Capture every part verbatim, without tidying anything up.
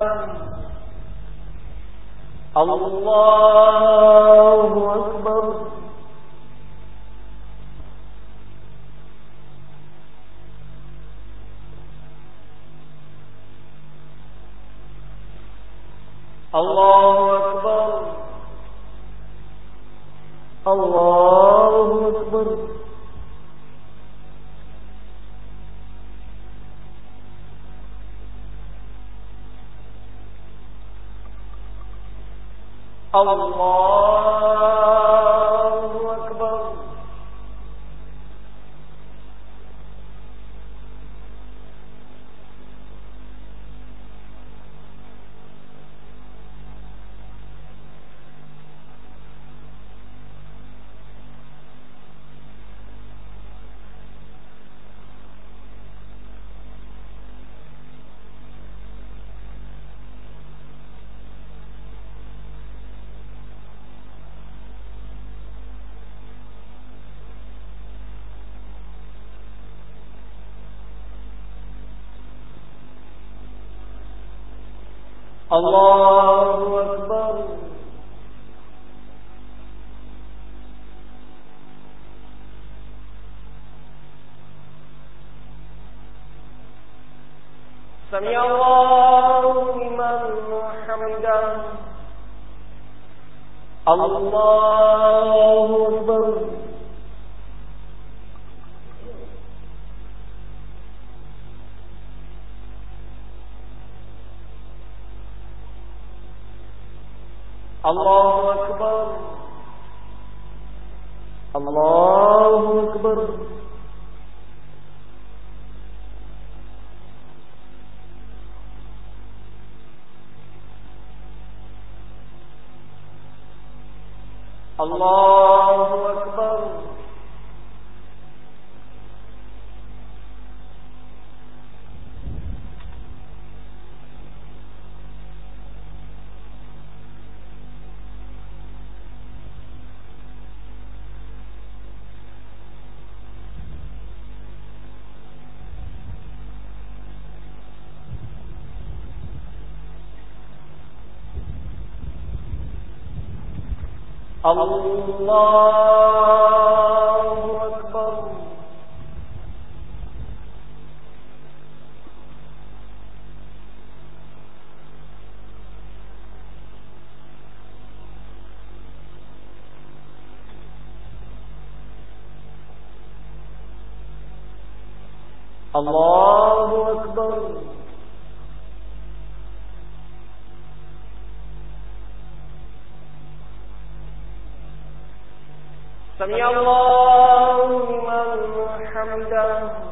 اللہ اکبر اللہ اکبر اللہ اکبر اللہ اکبر اللہ اکبر سمع اللہ لمن حمدہ اللہ اکبر اللہ اکبر اللہ اکبر اللہ اکبر اللہ اکبر اللہ اکبر سمع اللہ لمن حمدہ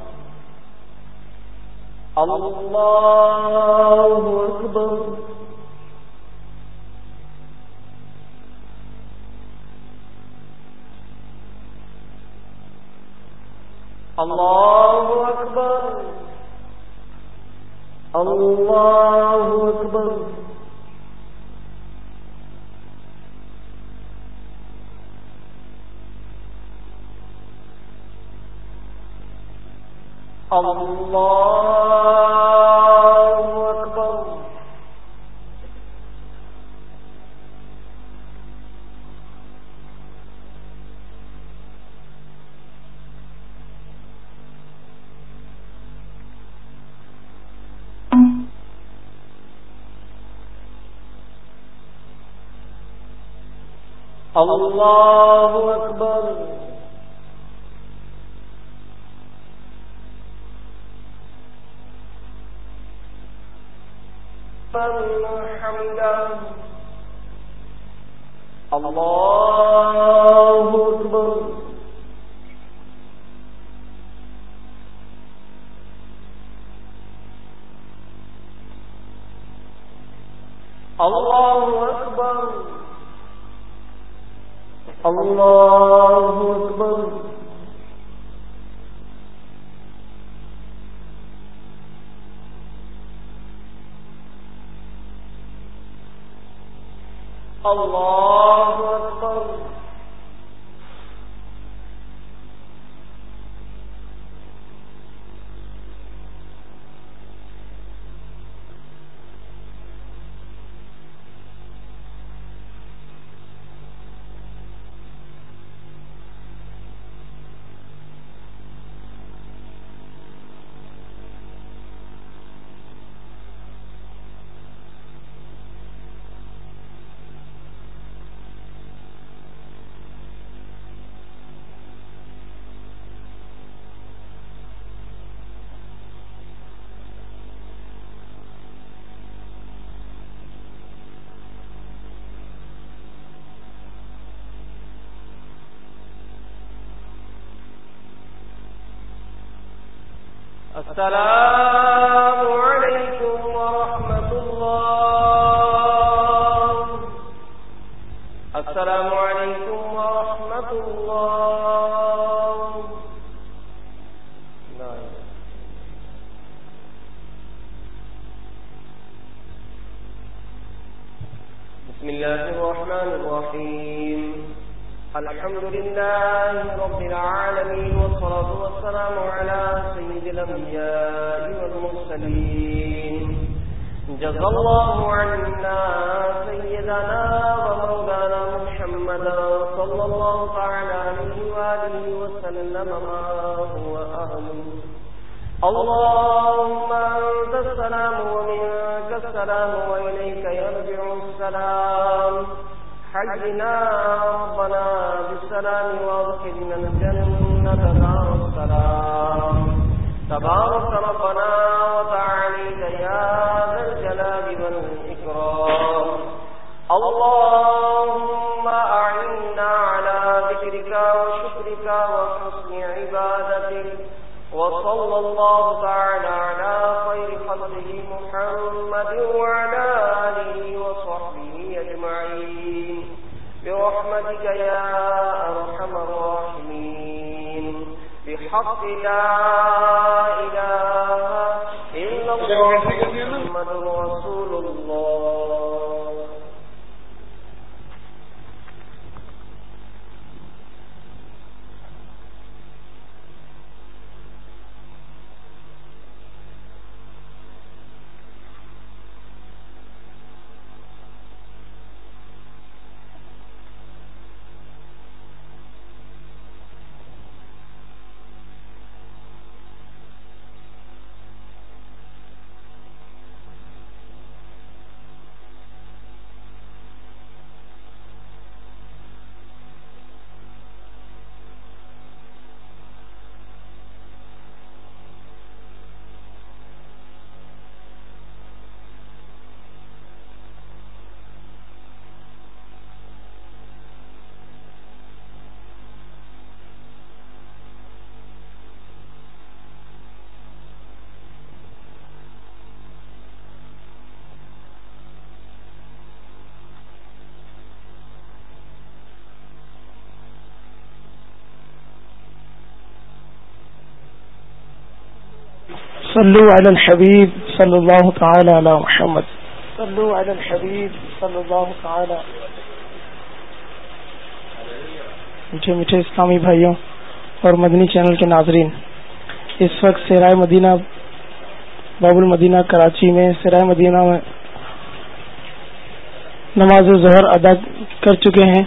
اللہ اکبر اللہ اکبر اللہ اکبر اللہ اکبر اللہ اکبر حمدہ اللہ اکبر اللہ اکبر اللہ اکبر اللہ اکبر السلام علیکم ورحمۃ اللہ. السلام علیکم ورحمۃ اللہ. بسم الله الرحمن الرحيم. الحمد لله رب العالمين والصلاة والسلام على سيد الأنبياء والمرسلين. جزا الله عنا سيدنا ومولانا محمدا صلى الله تعالى عليه وآله وسلم ما هو أهله. اللهم أنت السلام ومنك السلام وإليك يرجع السلام. حينا ربنا بالسلام وادخلنا الجنة دار السلام. تبارك ربنا وتعاليك يا ذا الجلال والإكرام. اللهم أعنا على ذكرك وشكرك وحسن عبادتك. وصلى الله تعالى على خير خلقه محمد وعلى آله وصحبه أجمعين برحمتك يا أرحم الراحمين. بحق لا إله إلا الله محمد رسول الله. صلوا علی الحبیب صلی اللہ تعالی علی محمد. صلوا علی الحبیب صلی اللہ تعالی. میٹھے میٹھے اسلامی بھائیوں اور مدنی چینل کے ناظرین، اس وقت سرائے مدینہ باب المدینہ کراچی میں سرائے مدینہ میں نماز ظہر ادا کر چکے ہیں.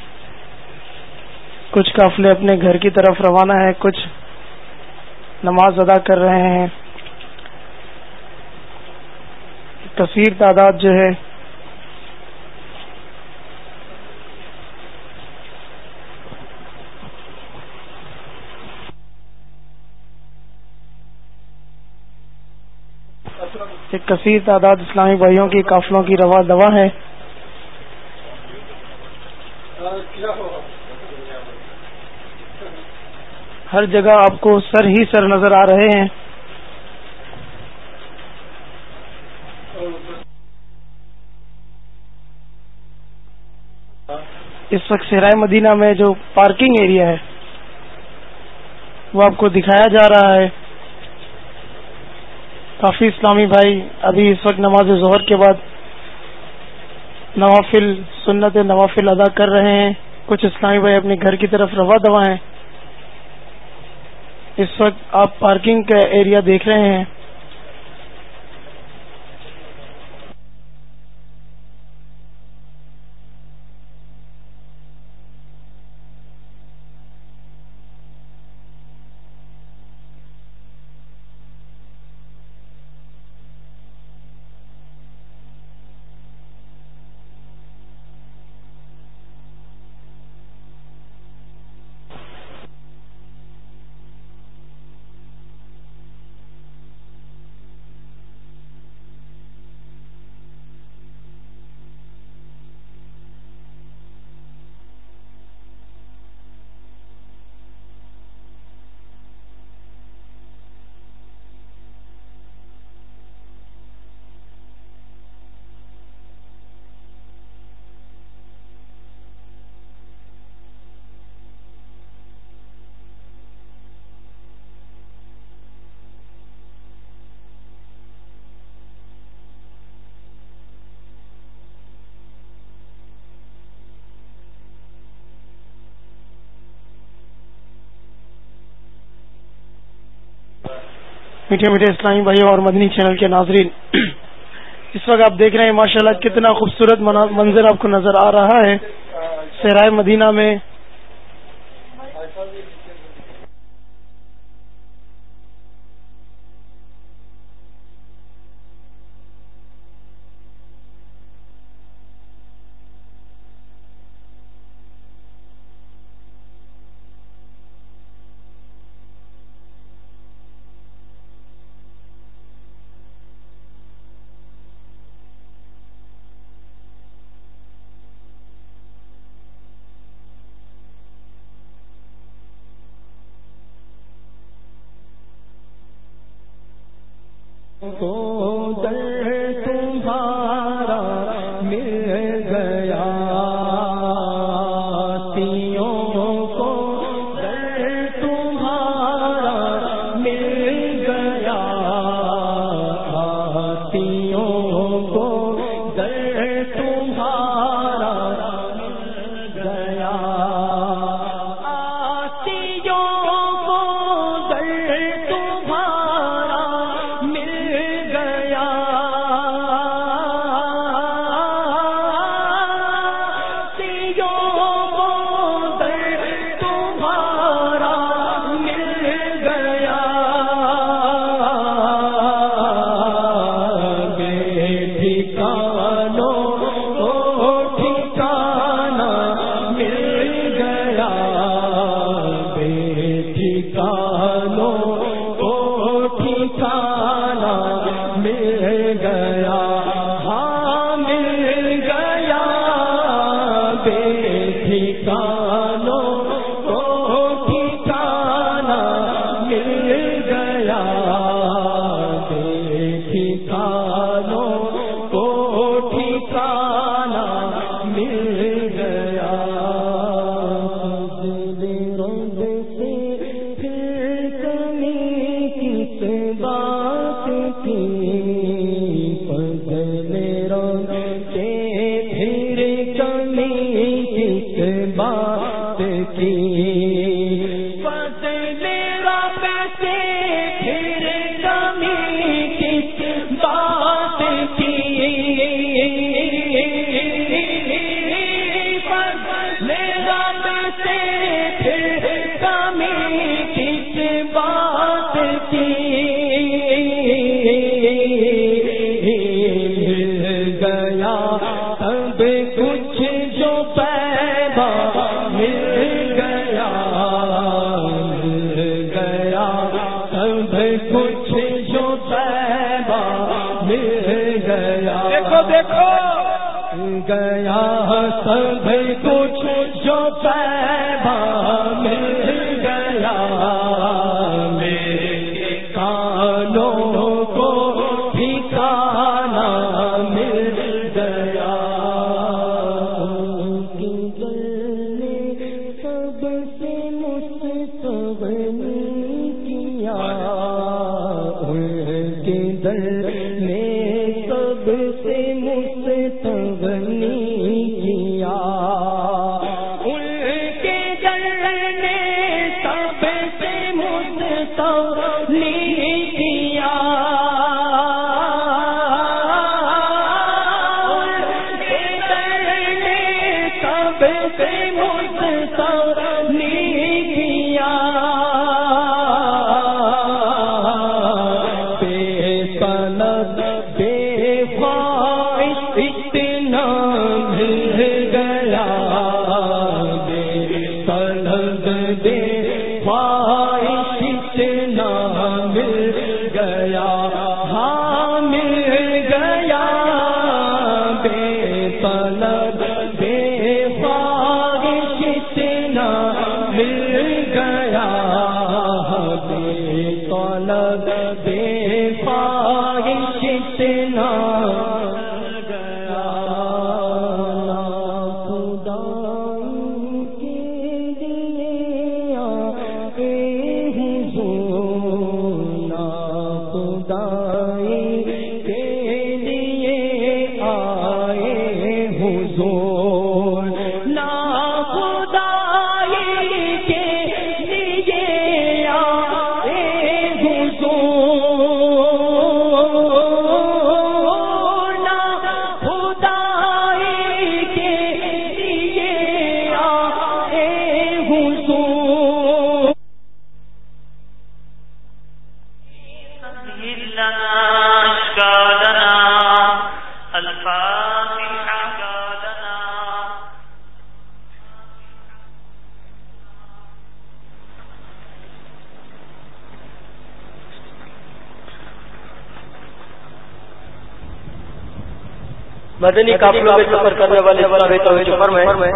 کچھ قافلے اپنے گھر کی طرف روانہ ہیں، کچھ نماز ادا کر رہے ہیں. کثیر تعداد جو ہے ایک کثیر تعداد اسلامی بھائیوں کی قافلوں کی رواں دواں ہے. ہر جگہ آپ کو سر ہی سر نظر آ رہے ہیں. اس وقت سرائے مدینہ میں جو پارکنگ ایریا ہے وہ آپ کو دکھایا جا رہا ہے. کافی اسلامی بھائی ابھی اس وقت نماز ظہر کے بعد نوافل سنت نوافل ادا کر رہے ہیں. کچھ اسلامی بھائی اپنے گھر کی طرف رواں دواں ہیں. اس وقت آپ پارکنگ کا ایریا دیکھ رہے ہیں. میٹھے میٹھے اسلامی بھائیوں اور مدنی چینل کے ناظرین، اس وقت آپ دیکھ رہے ہیں ماشاءاللہ کتنا خوبصورت منظر آپ کو نظر آ رہا ہے صحرائے مدینہ میں. تو در تمہارا مل گیا تیوں کو، در تمہارا مل گیا تیوں کو، در تمہارا مل گیا گیا سب کچھ جو پیدا مل گیا میرے کانوں کو ٹھکانا مل گیا سب سے مستغنی کیا ان کے در نے سب سے مستغنی کیا ان کے در نے سب سے مستغنی کیا ان کے در نے سب سے مستغنی کیا بے طلب بے خواہش اتنا مل گیا بے طلب بے خواہش اتنا مل گیا ہاں مل گیا بے طلب بے خواہش اتنا مل گیا بے طلب بے خواہش اتنا مل گیا الفاتحة لنا. مدنی قافلوں میں سفر کرنے والے اسلامی توحید فرمائے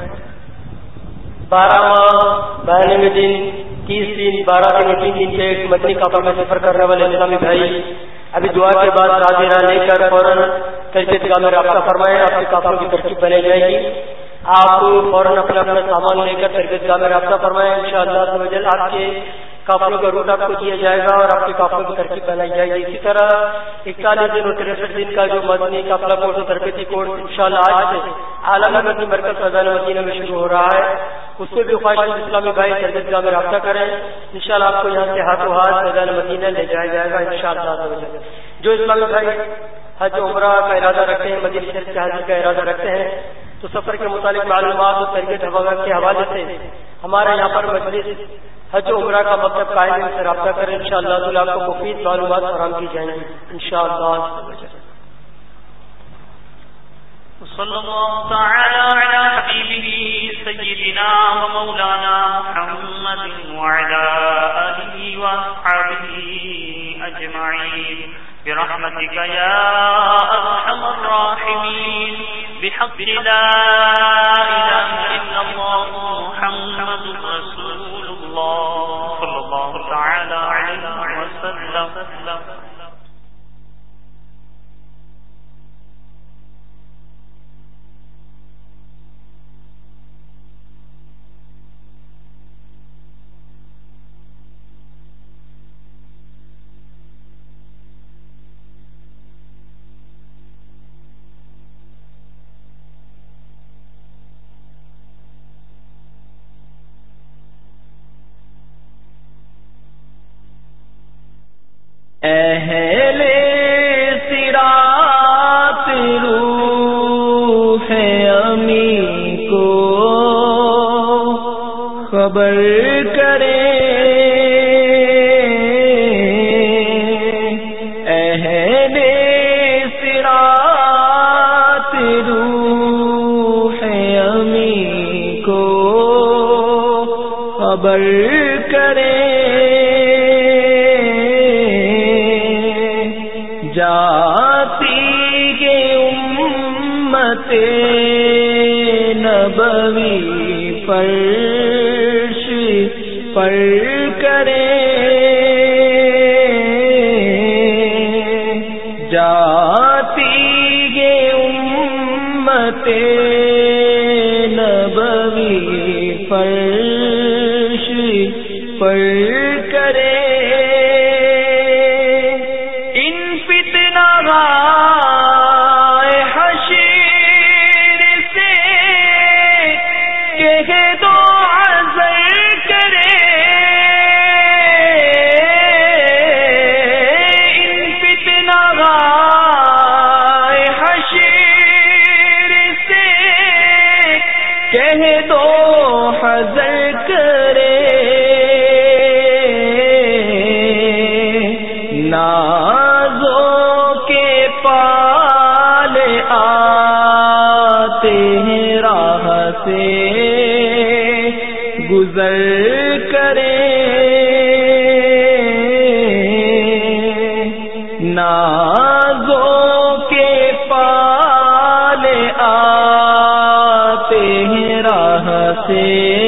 بارہ ماہ بہنے میں دن تیس دن بارہ دن تین دن کے ایک مدنی قافلے میں سفر کرنے والے اسلامی بھائی ابھی دعا کے بعد راجیرہ لے کر فوراً تربیت گاہ میں رابطہ فرمائے. آپ کے قافلوں کی ترتیب بنائی جائے گی. آپ فوراً اپنا اپنا سامان لے کر تربیت گاہ میں رابطہ فرمائیں. انشاءاللہ آپ کے قافلوں کا روٹ آپ کو دیا جائے گا اور آپ کے قافلوں کی ترتیب بنائی جائے گی. اسی طرح اکتالیس دن اور تریسٹھ دن کا جو مدنی قافلہ کورس و تربیتی کورس انشاءاللہ آج سے عالمی مدنی مرکز فیضان مدینہ میں شروع ہو رہا ہے. اس سے بھی خواہش اسلامی بھائی تربیت گاہ میں رابطہ کریں. انشاءاللہ آپ کو یہاں سے ہاتھوں ہاتھ فیضان مدینہ لے جایا جائے گا انشاءاللہ. جو اسلامی بھائی حج عمرہ کا ارادہ رکھتے ہیں, مدینہ شریف کے حاضری کا ارادہ رکھتے ہیں, تو سفر کے متعلق معلومات اور تربیت حوالہ کے حوالے سے ہمارے یہاں پر مجلس حج عمرہ کا مطلب قائم سے رابطہ کریں. انشاءاللہ آپ کو مفید معلومات فراہم کی جائیں گی انشاءاللہ. صلی اللہ تعالی علی حبیبہ سیدنا و مولانا محمد وعلی آلہ واصحابہ اجمعین برحمتک یا ارحم الراحمین بحق لا الہ الا اللہ محمد رسول اللہ صلی اللہ تعالی علیہ وسلم. اہل صراط روح امی کو خبر کرے, اہل صراط روح امی کو خبر کرے, جاتی ہے امت نبوی فرش پر کرے, جاتی ہے امت نبوی فرش پر کرے. گزر کرے نازوں کے پال آتے ہیں راہ سے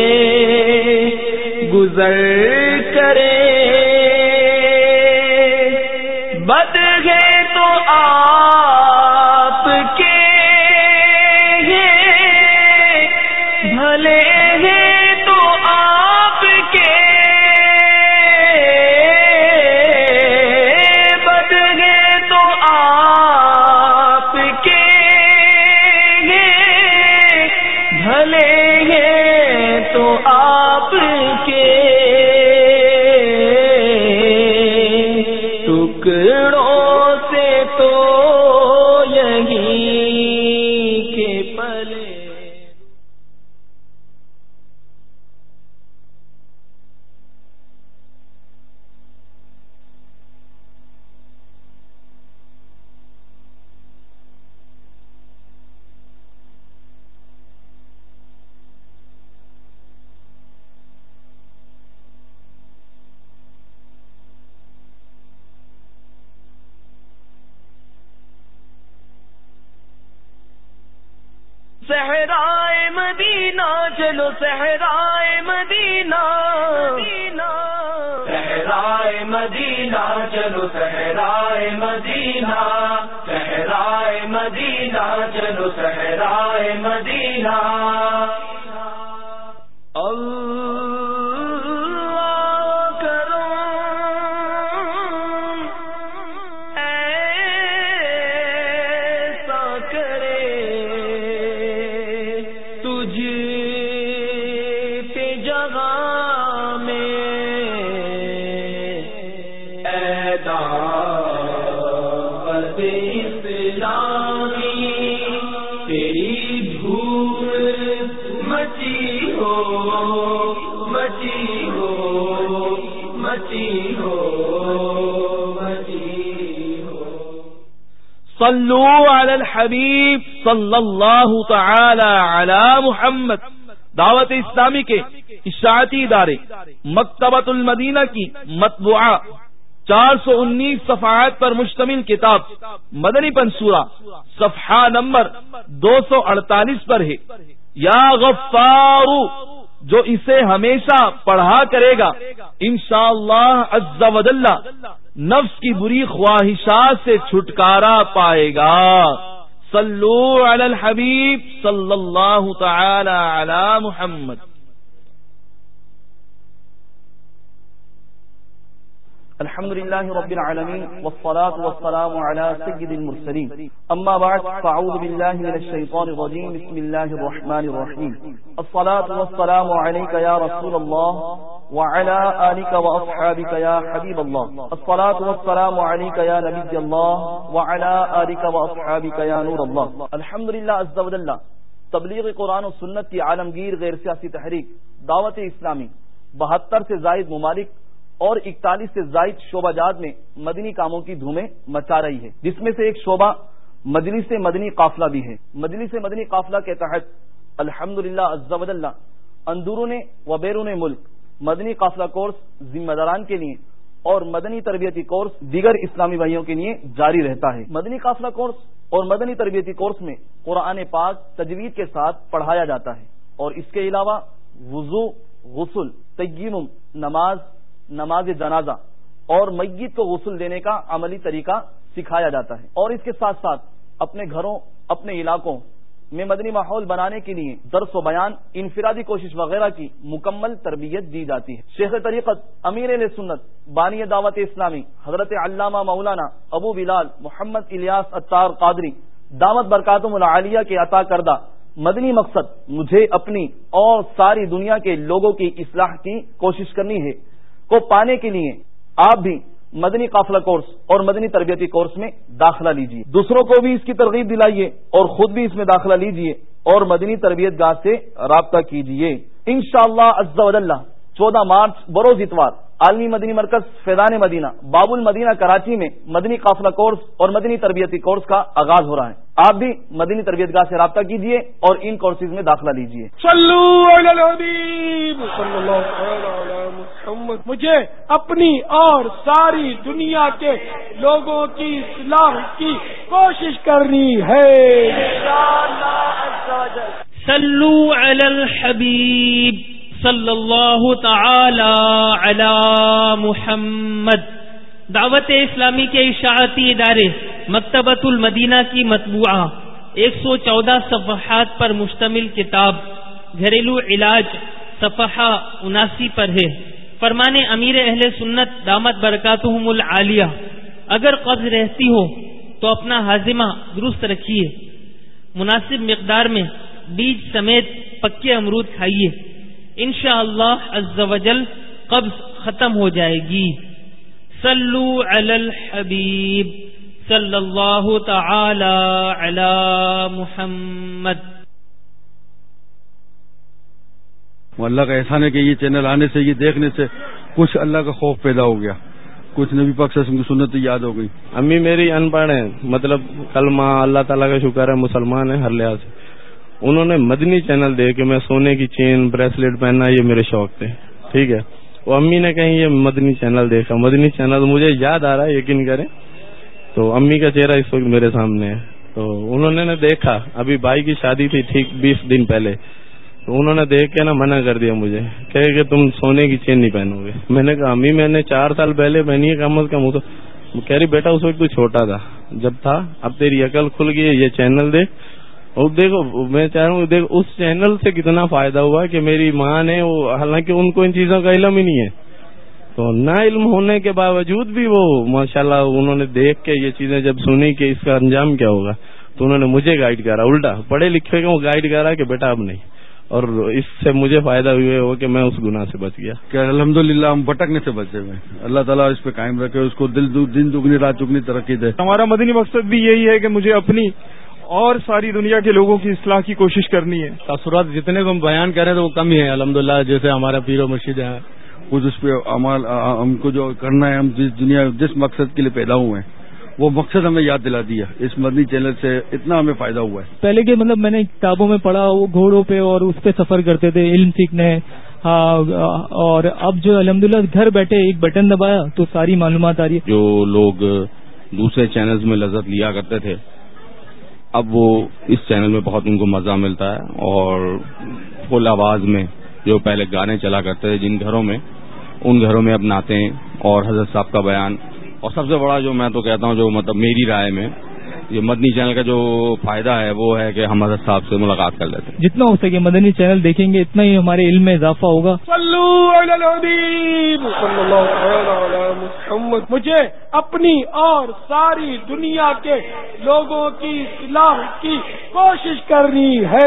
گزر کرے. بد ہے تو آپ کے بھلے صحرائے مدینہ چلو صحرائے مدینہ، صحرائے مدینہ چلو صحرائے مدینہ، صحرائے مدینہ چلو صحرائے مدینہ. صلو علی الحبیب صلی اللہ تعالی علی محمد. دعوت اسلامی کے اشاعتی ادارے مکتبۃ المدینہ کی مطبوعہ چار سو انیس صفحات پر مشتمل کتاب مدنی پنصورہ صفحہ نمبر دو سو اڑتالیس پر ہے. یا غفار، جو اسے ہمیشہ پڑھا کرے گا انشاءاللہ عز و جل نفس کی بری خواہشات سے چھٹکارا پائے گا. صلو علی الحبیب صلی اللہ تعالی علی محمد. الحمد للہ رب العالمین والصلاة والسلام علی سید المرسلین. اما بعد فاعوذ باللہ من الشیطان الرجیم. بسم اللہ الرحمن الرحیم. الصلاة والسلام علیک یا رسول اللہ وعلى آلك وأصحابك يا حبيب الله. الصلاة والسلام عليك يا نبي الله وعلى آلك وأصحابك يا نور الله. الحمدللہ عز و جل تبلیغ قرآن و سنت کی عالمگیر غیر سیاسی تحریک دعوت اسلامی بہتر سے زائد ممالک اور اکتالیس سے زائد شعبہ جات میں مدنی کاموں کی دھومیں مچا رہی ہے، جس میں سے ایک شعبہ مجلس مدنی قافلہ بھی ہے. مجلس مدنی قافلہ کے تحت الحمدللہ عز و جل اندرون و بیرون ملک مدنی قافلہ کورس ذمہ داران کے لیے اور مدنی تربیتی کورس دیگر اسلامی بھائیوں کے لیے جاری رہتا ہے. مدنی قافلہ کورس اور مدنی تربیتی کورس میں قرآن پاک تجوید کے ساتھ پڑھایا جاتا ہے، اور اس کے علاوہ وضو، غسل، تیمم، نماز، نماز جنازہ اور میت کو غسل دینے کا عملی طریقہ سکھایا جاتا ہے. اور اس کے ساتھ ساتھ اپنے گھروں، اپنے علاقوں میں مدنی ماحول بنانے کے لیے درس و بیان، انفرادی کوشش وغیرہ کی مکمل تربیت دی جاتی ہے. شیخ طریقت امیر اہل سنت بانی دعوت اسلامی حضرت علامہ مولانا ابو بلال محمد الیاس عطار قادری دامت برکاتہم العالیہ کے عطا کردہ مدنی مقصد مجھے اپنی اور ساری دنیا کے لوگوں کی اصلاح کی کوشش کرنی ہے کو پانے کے لیے آپ بھی مدنی قافلہ کورس اور مدنی تربیتی کورس میں داخلہ لیجئے. دوسروں کو بھی اس کی ترغیب دلائیے اور خود بھی اس میں داخلہ لیجئے اور مدنی تربیت گاہ سے رابطہ کیجئے. انشاءاللہ عز و جل چودہ مارچ بروز اتوار عالمی مدنی مرکز فیضان مدینہ باب المدینہ کراچی میں مدنی قافلہ کورس اور مدنی تربیتی کورس کا آغاز ہو رہا ہے. آپ بھی مدنی تربیت گاہ سے رابطہ کیجئے اور ان کورسز میں داخلہ لیجئے. صلو علی الحبیب صلی اللہ علیہ محمد. مجھے اپنی اور ساری دنیا کے لوگوں کی اصلاح کی کوشش کرنی ہے. صلو علی الحبیب صلی اللہ تعالی علی محمد. دعوت اسلامی کے اشاعتی ادارے مکتبۃ المدینہ کی مطبوعہ ایک سو چودہ صفحات پر مشتمل کتاب گھریلو علاج صفحہ اناسی پر ہے. فرمان امیر اہل سنت دامت برکاتہم العالیہ، اگر قبض رہتی ہو تو اپنا ہاضمہ درست رکھیے، مناسب مقدار میں بیج سمیت پکے امرود کھائیے، انشاءاللہ عز و جل قبض ختم ہو جائے گی. صلو علی الحبیب صلی اللہ تعالی علی محمد. وہ اللہ کا احسان ہے کہ یہ چینل آنے سے، یہ دیکھنے سے کچھ اللہ کا خوف پیدا ہو گیا، کچھ نبی پاک صلی اللہ علیہ وسلم کی سنت یاد ہو گئی. امی میری ان پڑھ ہیں، مطلب کلمہ اللہ تعالیٰ کا شکر ہے مسلمان ہے ہر لحاظ سے. انہوں نے مدنی چینل دے کے میں سونے کی چین بریسلیٹ پہننا یہ میرے شوق تھے، ٹھیک ہے. وہ امی نے کہیں یہ مدنی چینل دیکھا، مدنی چینل مجھے یاد آ رہا ہے، یقین کریں تو امی کا چہرہ اس وقت میرے سامنے ہے. تو انہوں نے دیکھا، ابھی بھائی کی شادی تھی ٹھیک بیس دن پہلے، تو انہوں نے دیکھ کے نا منع کر دیا مجھے، کہے کہ تم سونے کی چین نہیں پہنو گے. میں نے کہا امی میں نے چار سال پہلے پہنی ہے کم از کم. تو کہہ رہی بیٹا اس وقت تو چھوٹا تھا جب تھا، اب تیری عقل کھل گئی ہے، یہ چینل دیکھ. اور دیکھو میں چاہ رہا ہوں دیکھ اس چینل سے کتنا فائدہ ہوا کہ میری ماں نے، وہ حالانکہ ان کو ان چیزوں کا علم ہی نہیں ہے، تو نہ علم ہونے کے باوجود بھی وہ ماشاءاللہ انہوں نے دیکھ کے یہ چیزیں جب سنی کہ اس کا انجام کیا ہوگا، تو انہوں نے مجھے گائیڈ کرا. الٹا پڑھے لکھے کو گائیڈ کرا کہ بیٹا اب نہیں. اور اس سے مجھے فائدہ ہوئے ہو کہ میں اس گناہ سے بچ گیا کہ الحمدللہ ہم بھٹکنے سے بچے ہوئے. اللہ تعالیٰ اس پہ قائم رکھے، اس کو دل دن دگنی رات چگنی ترقی دے. ہمارا مدنی مقصد بھی یہی ہے کہ مجھے اپنی اور ساری دنیا کے لوگوں کی اصلاح کی کوشش کرنی ہے. تاثرات جتنے کو ہم بیان کریں تو وہ کم ہی ہیں الحمدللہ. جیسے ہمارا پیر و مرشد ہیں، کچھ اس پہ عمل ہم کو جو کرنا ہے، ہم جس دنیا جس مقصد کے لیے پیدا ہوئے ہیں وہ مقصد ہمیں یاد دلا دیا. اس مدنی چینل سے اتنا ہمیں فائدہ ہوا ہے. پہلے کے مطلب میں نے کتابوں میں پڑھا، وہ گھوڑوں پہ اور اس پہ سفر کرتے تھے علم سیکھنے، اور اب جو الحمدللہ گھر بیٹھے ایک بٹن دبایا تو ساری معلومات آ رہی ہے. جو لوگ دوسرے چینلز میں لذت لیا کرتے تھے اب وہ اس چینل میں بہت ان کو مزہ ملتا ہے. اور فل آواز میں جو پہلے گانے چلا کرتے تھے جن گھروں میں، ان گھروں میں اب نعتیں اور حضرت صاحب کا بیان. اور سب سے بڑا جو میں تو کہتا ہوں جو مطلب میری رائے میں یہ مدنی چینل کا جو فائدہ ہے وہ ہے کہ ہم حضرت صاحب سے ملاقات کر لیتے ہیں. جتنا ہو سکے مدنی چینل دیکھیں گے اتنا ہی ہمارے علم میں اضافہ ہوگا. صلو علی الحبیب صلی اللہ تعالی علی محمد. مجھے اپنی اور ساری دنیا کے لوگوں کی اصلاح کی کوشش کرنی ہے.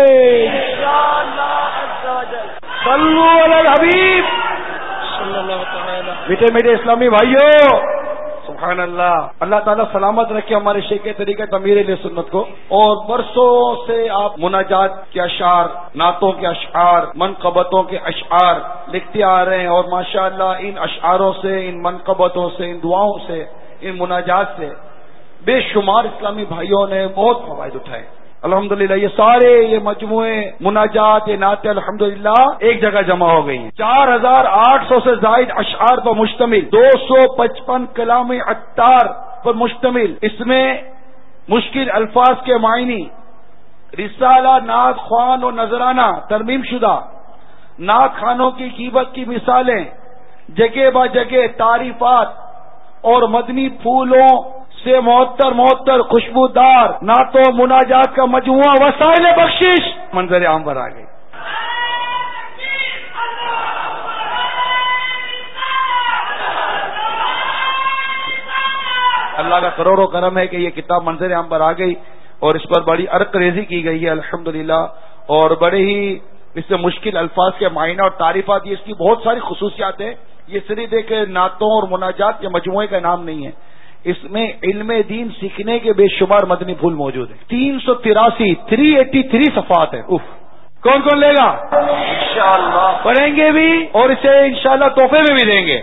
صلو علی الحبیب صلی اللہ تعالی. میٹھے میٹھے اسلامی بھائیوں، سبحان اللہ، اللہ تعالیٰ سلامت رکھے ہمارے شیخ طریقت امیر اہل سنت کو. اور برسوں سے آپ مناجات کے اشعار، نعتوں کے اشعار، منقبتوں کے اشعار لکھتے آ رہے ہیں، اور ماشاءاللہ ان اشعاروں سے، ان منقبتوں سے، ان دعاؤں سے، ان مناجات سے بے شمار اسلامی بھائیوں نے بہت فوائد اٹھائے. الحمدللہ یہ سارے یہ مجموعے مناجات، یہ نعتیں الحمدللہ ایک جگہ جمع ہو گئی ہیں. چار ہزار آٹھ سو سے زائد اشعار پر مشتمل، دو سو پچپن کلام عطار پر مشتمل. اس میں مشکل الفاظ کے معنی، رسالہ، نعت خوان و نذرانہ ترمیم شدہ، نعت خانوں کی غیبت کی مثالیں، جگہ با جگہ تعریفات، اور مدنی پھولوں سے معطر معطر خوشبودار نعتوں مناجات کا مجموعہ، وسائل بخشش منظر عام پر آ گئی. اللہ کا کروڑوں کرم ہے کہ یہ کتاب منظر عام پر آ گئی اور اس پر بڑی عرق ریزی کی گئی ہے الحمدللہ. اور بڑے ہی اس سے مشکل الفاظ کے معنی اور تعریفات، یہ اس کی بہت ساری خصوصیات ہیں. یہ صرف ایک نعتوں اور مناجات کے مجموعے کا نام نہیں ہے، اس میں علم دین سیکھنے کے بے شمار مدنی پھول موجود ہیں. تین سو تراسی تھری ایٹی تھری صفحات ہیں. اف کون کون لے گا؟ انشاءاللہ پڑھیں گے بھی اور اسے انشاءاللہ تحفے میں بھی دیں گے.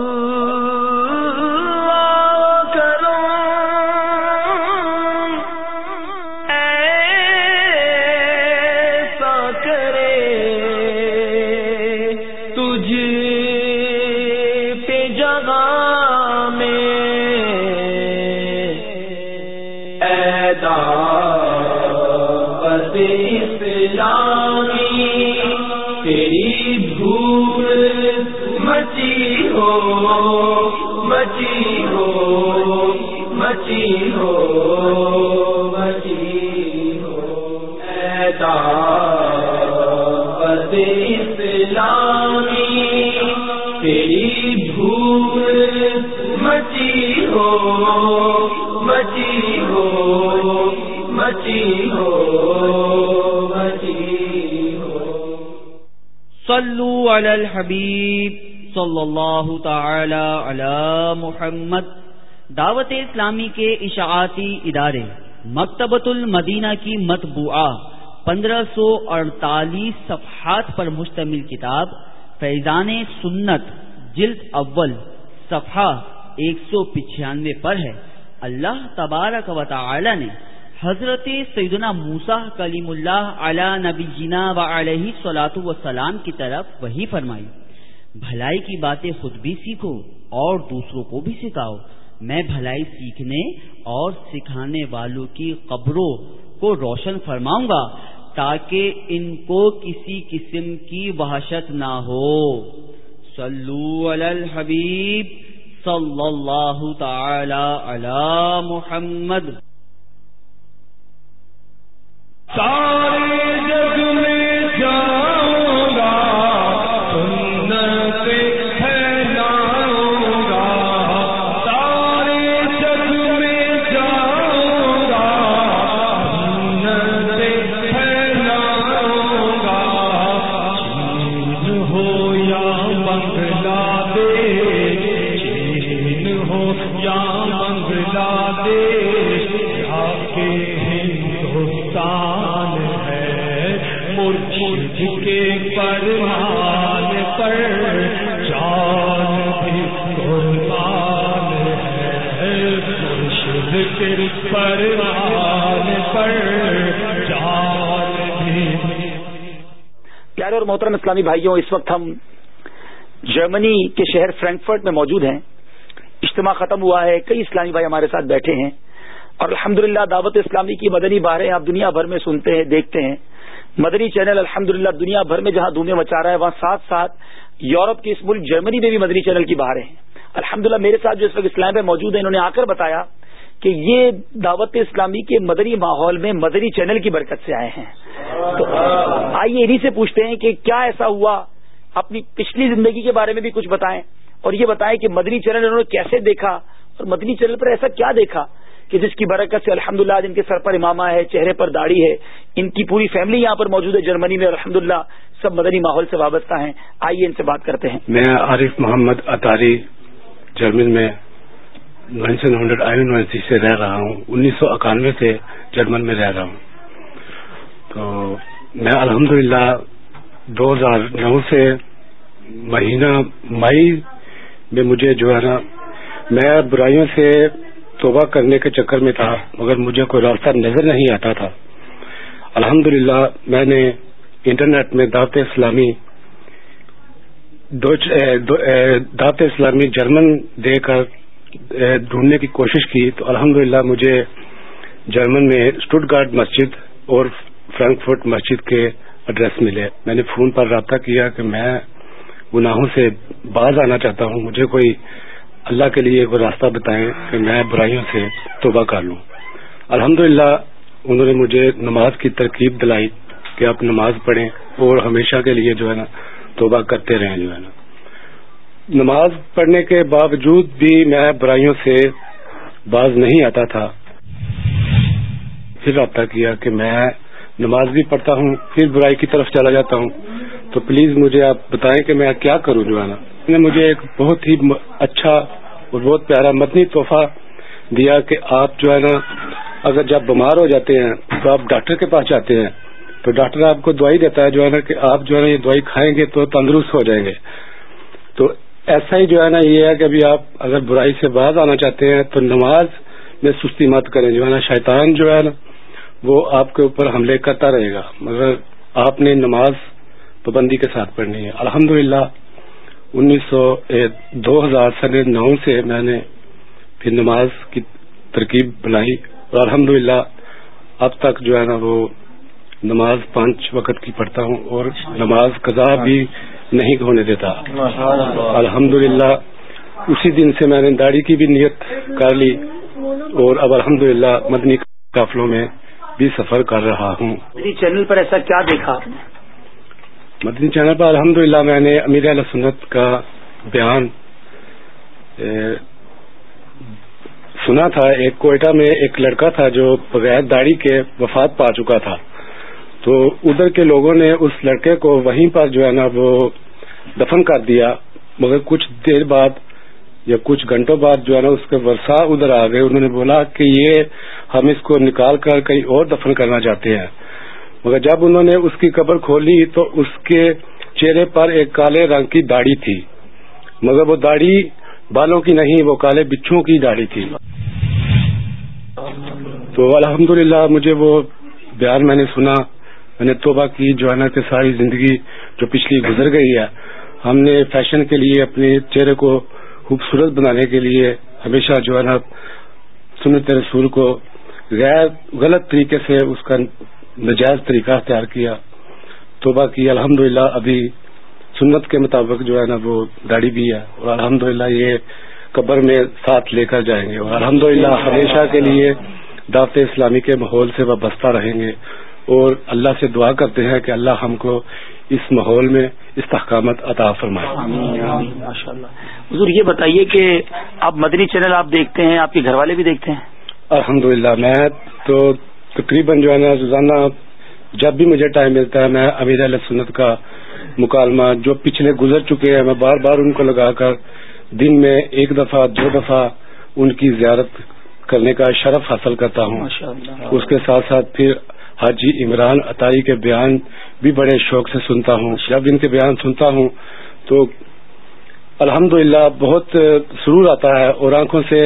صلو علی الحبیب صلی اللہ تعالی علی محمد. دعوت اسلامی کے اشاعتی ادارے مکتبۃ المدینہ کی مطبوعہ پندرہ سو اڑتالیس صفحات پر مشتمل کتاب فیضان سنت جلد اول صفحہ ایک سو پچانوے پر ہے. اللہ تبارک و تعالی نے حضرت سیدنا موسیٰ کلیم اللہ علی نبینا و علیہ الصلاۃ والسلام کی طرف وحی فرمائی، بھلائی کی باتیں خود بھی سیکھو اور دوسروں کو بھی سکھاؤ. میں بھلائی سیکھنے اور سکھانے والوں کی قبروں کو روشن فرماؤں گا تاکہ ان کو کسی قسم کی وحشت نہ ہو. صلو علی الحبیب صلی اللہ تعالی علی محمد. سارے جگ میں جاؤں گا سنت پھیلاؤں گا، سارے جگ میں جاؤں گا سنت پھیلاؤں گا. چین ہو یا بنگلہ دیش، چین ہو یا بنگلہ دیش، یا کے ہندوستان ہے مرشد کے فرمان پر جان بھی قربان ہے، مرشد کے فرمان پر جان بھی. پیارے اور محترم اسلامی بھائیوں، اس وقت ہم جرمنی کے شہر فرینکفرٹ میں موجود ہیں. اجتماع ختم ہوا ہے، کئی اسلامی بھائی ہمارے ساتھ بیٹھے ہیں اور الحمدللہ دعوت اسلامی کی مدنی بہاریں آپ دنیا بھر میں سنتے ہیں، دیکھتے ہیں. مدنی چینل الحمدللہ دنیا بھر میں جہاں دھومیں مچا رہا ہے، وہاں ساتھ ساتھ یورپ کے اس ملک جرمنی میں بھی مدنی چینل کی بہاریں ہیں. الحمدللہ میرے ساتھ جو اس وقت اسلام میں موجود ہیں، انہوں نے آ کر بتایا کہ یہ دعوت اسلامی کے مدنی ماحول میں مدنی چینل کی برکت سے آئے ہیں. تو آئیے انہی سے پوچھتے ہیں کہ کیا ایسا ہوا، اپنی پچھلی زندگی کے بارے میں بھی کچھ بتائیں اور یہ بتائیں کہ مدنی چینل انہوں نے کیسے دیکھا اور مدنی چینل پر ایسا کیا دیکھا کہ جس کی برکت سے الحمدللہ جن کے سر پر امامہ ہے، چہرے پر داڑھی ہے، ان کی پوری فیملی یہاں پر موجود ہے جرمنی میں، الحمدللہ سب مدنی ماحول سے وابستہ ہیں. آئیے ان سے بات کرتے ہیں. میں عارف محمد اطاری جرمن میں نائنٹین ہنڈریڈ آئی یونیورسٹی سے رہ رہا ہوں. انیس سو اکانوے سے جرمن میں رہ رہا ہوں. تو میں الحمدللہ دو ہزار نو سے مہینہ مئی میں مجھے جو ہے نا، میں برائیوں سے توبہ کرنے کے چکر میں تھا مگر مجھے کوئی راستہ نظر نہیں آتا تھا. الحمدللہ میں نے انٹرنیٹ میں دعوت اسلامی دعوت اسلامی جرمن دے کر ڈھونڈنے کی کوشش کی تو الحمدللہ مجھے جرمن میں اسٹوٹگارٹ مسجد اور فرینکفرٹ مسجد کے ایڈریس ملے. میں نے فون پر رابطہ کیا کہ میں گناہوں سے باز آنا چاہتا ہوں، مجھے کوئی اللہ کے لیے کوئی راستہ بتائیں کہ میں برائیوں سے توبہ کر لوں. الحمدللہ انہوں نے مجھے نماز کی ترکیب دلائی کہ آپ نماز پڑھیں اور ہمیشہ کے لیے جو ہے نا توبہ کرتے رہیں. جو ہے نا نماز پڑھنے کے باوجود بھی میں برائیوں سے باز نہیں آتا تھا. پھر رابطہ کیا کہ میں نماز بھی پڑھتا ہوں پھر برائی کی طرف چلا جاتا ہوں، تو پلیز مجھے آپ بتائیں کہ میں کیا کروں. جو ہے نا نے مجھے ایک بہت ہی اچھا اور بہت پیارا مدنی تحفہ دیا کہ آپ جو ہے نا اگر جب بیمار ہو جاتے ہیں تو آپ ڈاکٹر کے پاس جاتے ہیں تو ڈاکٹر آپ کو دوائی دیتا ہے جو ہے نا کہ آپ جو ہے نا یہ دوائی کھائیں گے تو تندرست ہو جائیں گے. تو ایسا ہی جو ہے نا یہ ہے کہ ابھی آپ اگر برائی سے باز آنا چاہتے ہیں تو نماز میں سستی مت کریں. جو ہے نا شیطان جو ہے نا وہ آپ کے اوپر حملے کرتا رہے گا مگر آپ نے نماز پابندی کے ساتھ پڑھنی ہے. الحمدللہ انیس سو دو ہزار سن نو سے میں نے پھر نماز کی ترکیب بنائی اور الحمدللہ اب تک جو ہے نا وہ نماز پانچ وقت کی پڑھتا ہوں اور نماز قضا بھی نہیں ہونے دیتا. الحمدللہ اسی دن سے میں نے داڑھی کی بھی نیت کر لی اور اب الحمدللہ مدنی قافلوں میں بھی سفر کر رہا ہوں. مدنی چینل پر ایسا کیا دیکھا آپ نے؟ مدنی چینل پر الحمدللہ میں نے امیر اہل سنت کا بیان سنا تھا. ایک کوئٹہ میں ایک لڑکا تھا جو بغیر داڑھی کے وفات پا چکا تھا، تو ادھر کے لوگوں نے اس لڑکے کو وہیں پر جو ہے نا وہ دفن کر دیا مگر کچھ دیر بعد یا کچھ گھنٹوں بعد جو ہے نا اس کے ورثاء ادھر آ گئے. انہوں نے بولا کہ یہ ہم اس کو نکال کر کہیں اور دفن کرنا چاہتے ہیں. مگر جب انہوں نے اس کی قبر کھولی تو اس کے چہرے پر ایک کالے رنگ کی داڑھی تھی مگر وہ داڑھی بالوں کی نہیں، وہ کالے بچھوں کی داڑھی تھی. تو الحمدللہ مجھے وہ بیان میں نے سنا، میں نے توبہ کی جو ہے نا کہ ساری زندگی جو پچھلی گزر گئی ہے ہم نے فیشن کے لیے اپنے چہرے کو خوبصورت بنانے کے لیے ہمیشہ جو ہے نا سنت رسول کو غیر غلط طریقے سے اس کا نجائز طریقہ اختیار کیا، توبہ کی. الحمدللہ ابھی سنت کے مطابق جو ہے نا وہ داڑھی بھی ہے، اور الحمدللہ یہ قبر میں ساتھ لے کر جائیں گے، اور الحمدللہ ہمیشہ کے لیے دعوت اسلامی کے ماحول سے وابستہ رہیں گے. اور اللہ سے دعا کرتے ہیں کہ اللہ ہم کو اس ماحول میں استحکامت عطا فرمائے. ماشاء اللہ. حضور یہ بتائیے کہ آپ مدنی چینل آپ دیکھتے ہیں، آپ کے گھر والے بھی دیکھتے ہیں؟ الحمدللہ میں تو تقریباً جو ہے نا روزانہ جب بھی مجھے ٹائم ملتا ہے میں امیر اہل سنت کا مکالمہ جو پچھلے گزر چکے ہیں میں بار بار ان کو لگا کر دن میں ایک دفعہ دو دفعہ ان کی زیارت کرنے کا شرف حاصل کرتا ہوں. اس کے ساتھ ساتھ پھر حاجی عمران عطائی کے بیان بھی بڑے شوق سے سنتا ہوں. جب ان کے بیان سنتا ہوں تو الحمدللہ بہت سرور آتا ہے اور آنکھوں سے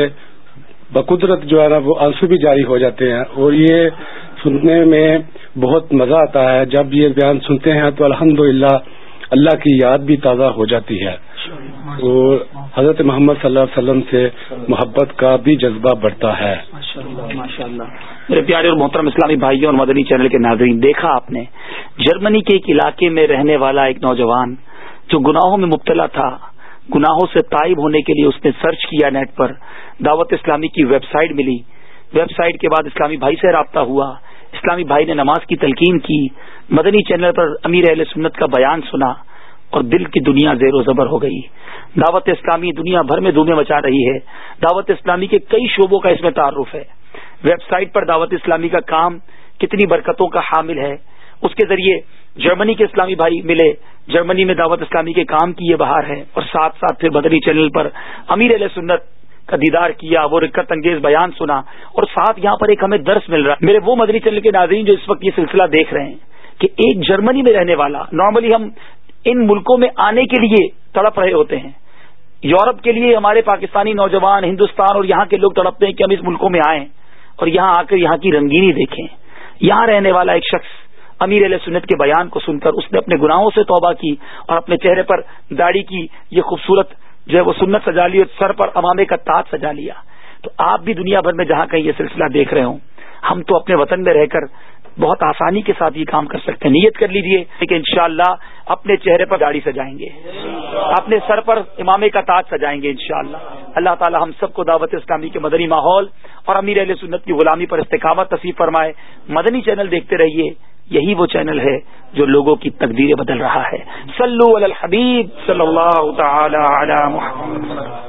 بقدرت جو ہے نا وہ آنسو بھی جاری ہو جاتے ہیں، اور یہ سننے میں بہت مزہ آتا ہے. جب یہ بیان سنتے ہیں تو الحمدللہ اللہ کی یاد بھی تازہ ہو جاتی ہے، اور حضرت محمد صلی اللہ علیہ وسلم سے محبت کا بھی جذبہ بڑھتا ہے. ماشاء اللہ. میرے پیارے اور محترم اسلامی بھائیوں اور مدنی چینل کے ناظرین، دیکھا آپ نے جرمنی کے ایک علاقے میں رہنے والا ایک نوجوان جو گناہوں میں مبتلا تھا، گناہوں سے تائب ہونے کے لیے اس نے سرچ کیا نیٹ پر، دعوت اسلامی کی ویب سائٹ ملی، ویب سائٹ کے بعد اسلامی بھائی سے رابطہ ہوا، اسلامی بھائی نے نماز کی تلقین کی، مدنی چینل پر امیر اہل سنت کا بیان سنا اور دل کی دنیا زیر و زبر ہو گئی. دعوت اسلامی دنیا بھر میں دھومیں مچا رہی ہے. دعوت اسلامی کے کئی شعبوں کا اس میں تعارف ہے. ویب سائٹ پر دعوت اسلامی کا کام کتنی برکتوں کا حامل ہے. اس کے ذریعے جرمنی کے اسلامی بھائی ملے، جرمنی میں دعوت اسلامی کے کام کی یہ بہار ہے، اور ساتھ ساتھ پھر مدنی چینل پر امیر اہل سنت کا دیدار کیا، وہ رکت انگیز بیان سنا، اور ساتھ یہاں پر ایک ہمیں درس مل رہا ہے. میرے وہ مدنی چینل کے ناظرین جو اس وقت یہ سلسلہ دیکھ رہے ہیں کہ ایک جرمنی میں رہنے والا، نارملی ہم ان ملکوں میں آنے کے لیے تڑپ رہے ہوتے ہیں، یورپ کے لیے ہمارے پاکستانی نوجوان، ہندوستان اور یہاں کے لوگ تڑپتے ہیں کہ ہم اس ملکوں میں آئیں اور یہاں آ کر یہاں کی رنگینی دیکھیں. یہاں رہنے والا ایک شخص امیر اہل سنت کے بیان کو سن کر اس نے اپنے گناہوں سے توبہ کی اور اپنے چہرے پر داڑھی کی یہ خوبصورت جو ہے وہ سنت سجا لی اور سر پر امامے کا تاج سجا لیا. تو آپ بھی دنیا بھر میں جہاں کہیں یہ سلسلہ دیکھ رہے ہوں، ہم تو اپنے وطن میں رہ کر بہت آسانی کے ساتھ یہ کام کر سکتے ہیں. نیت کر لیجئے کہ انشاءاللہ اپنے چہرے پر داڑھی سجائیں گے، اپنے سر پر امامے کا تاج سجائیں گے انشاءاللہ. اللہ تعالی ہم سب کو دعوت اسلامی کے مدنی ماحول اور امیر اہل سنت کی غلامی پر استقامت نصیب فرمائے. مدنی چینل دیکھتے رہیے، یہی وہ چینل ہے جو لوگوں کی تقدیریں بدل رہا ہے. صلو علی الحبیب صلی اللہ تعالی علی محمد.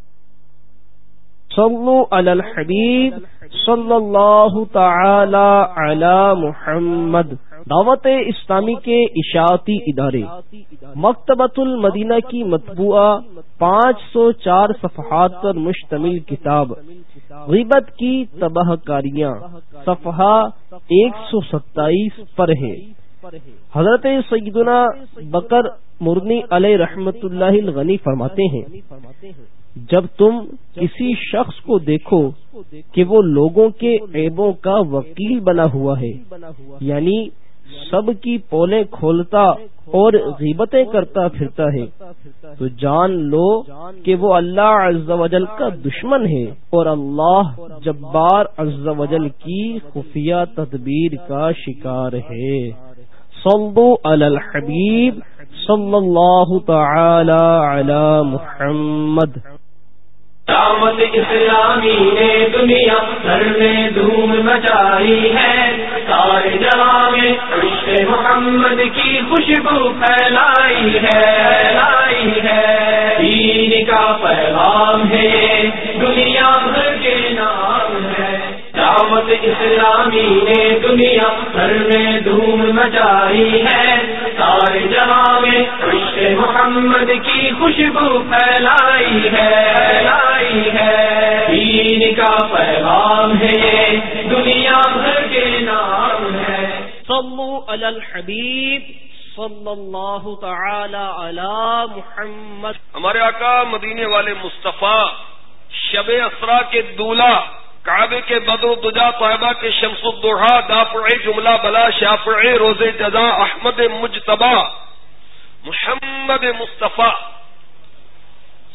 صلو علی الحبیب صلی اللہ تعالی علی محمد. دعوت اسلامی کے اشاعتی ادارے مکتبۃ المدینہ کی مطبوعہ پانچ سو چار صفحات پر مشتمل کتاب غیبت کی تباہ کاریاں صفحہ ایک سو ستائیس پر ہے. حضرت سیدنا بکر مرنی علیہ رحمت اللہ الغنی فرماتے ہیں، جب تم کسی شخص کو دیکھو کہ وہ لوگوں کے عیبوں کا وکیل بنا ہوا ہے، یعنی سب کی پولیں کھولتا اور غیبتیں کرتا پھرتا ہے، تو جان لو کہ وہ اللہ عز و جل کا دشمن ہے اور اللہ جبار عز و جل کی خفیہ تدبیر کا شکار ہے. صلو علی الحبیب صلی اللہ تعالی علی محمد. دعوت اسلامی نے دنیا بھر میں دھوم مچائی ہے، سارے جہاں میں عشق محمد کی خوشبو پھیلائی ہے لائی ہے. دین کا پیغام ہے، دنیا بھر کے نام ہے. دعوت اسلامی نے دنیا بھر میں دھوم مچائی ہے، سارے جہاں میں عشق محمد کی خوشبو پھیلائی ہے لائی ہے. دین کا پیغام ہے، دنیا بھر کے نام ہے. صلو علی الحبیب صلی اللہ تعالی علی محمد. ہمارے آقا مدینے والے مصطفیٰ شب اسرا کے دولہ، کعبے کے بدر الدجا، طیبہ کے شمس الضحیٰ، دافع جملہ بلا، شافع روز جزا، احمد مجتبی محمد مصطفیٰ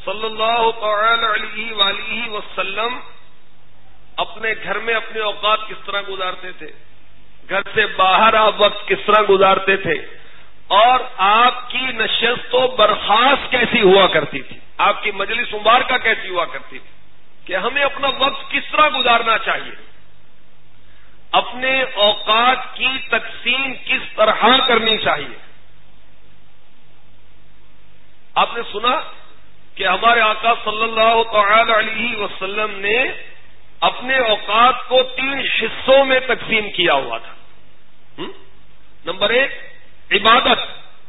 صلی اللہ تعالی علیہ وآلہ وسلم اپنے گھر میں اپنے اوقات کس طرح گزارتے تھے، گھر سے باہر آپ وقت کس طرح گزارتے تھے، اور آپ کی نشست و برخاست کیسی ہوا کرتی تھی، آپ کی مجلس مبارکہ کیسی ہوا کرتی تھی، کہ ہمیں اپنا وقت کس طرح گزارنا چاہیے، اپنے اوقات کی تقسیم کس طرح کرنی چاہیے۔ آپ نے سنا کہ ہمارے آقا صلی اللہ تعالی علیہ وسلم نے اپنے اوقات کو تین حصوں میں تقسیم کیا ہوا تھا۔ نمبر ایک عبادت،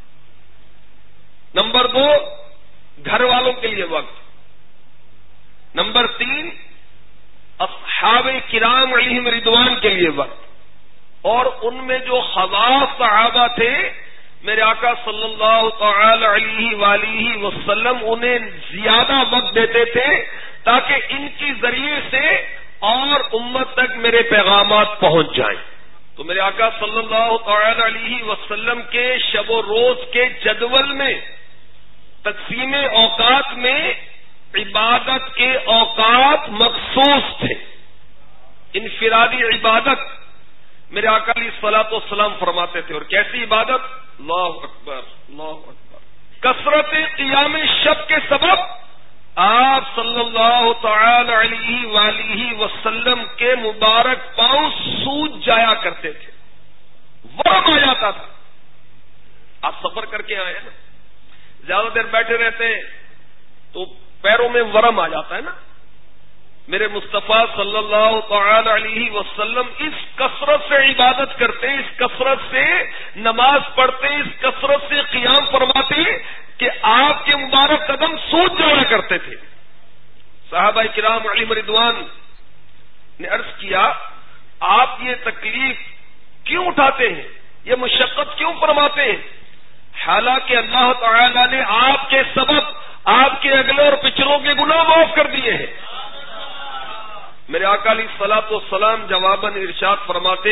نمبر دو گھر والوں کے لیے وقت، نمبر تین اصحاب کرام علیہم رضوان کے لیے وقت، اور ان میں جو خواص صحابہ تھے میرے آقا صلی اللہ تعالی علیہ وآلہ وسلم انہیں زیادہ وقت دیتے تھے تاکہ ان کی ذریعے سے اور امت تک میرے پیغامات پہنچ جائیں۔ تو میرے آقا صلی اللہ تعالی علیہ وسلم کے شب و روز کے جدول میں تقسیم اوقات میں عبادت کے اوقات مخصوص تھے۔ انفرادی عبادت میرے آقا علیہ الصلوۃ والسلام فرماتے تھے، اور کیسی عبادت؟ اللہ اکبر اللہ اکبر، کثرت قیام شب کے سبب آپ صلی اللہ تعالی علیہ وآلہ وسلم کے مبارک پاؤں سوج جایا کرتے تھے، ورم آ جاتا تھا۔ آپ سفر کر کے آئے نا، زیادہ دیر بیٹھے رہتے ہیں تو پیروں میں ورم آ جاتا ہے نا۔ میرے مصطفیٰ صلی اللہ تعالی علیہ وسلم اس کثرت سے عبادت کرتے، اس کثرت سے نماز پڑھتے، اس کثرت سے قیام فرماتے کہ آپ کے مبارک قدم سوج جایا کرتے تھے۔ صحابہ کرام علیہم رضوان نے عرض کیا، آپ یہ تکلیف کیوں اٹھاتے ہیں، یہ مشقت کیوں فرماتے ہیں، حالانکہ اللہ تعالی نے آپ کے سبب آپ کے اگلے اور پچھلوں کے گناہ معاف کر دیے ہیں۔ میرے آقا علیہ الصلوۃ والسلام جواباً ارشاد فرماتے،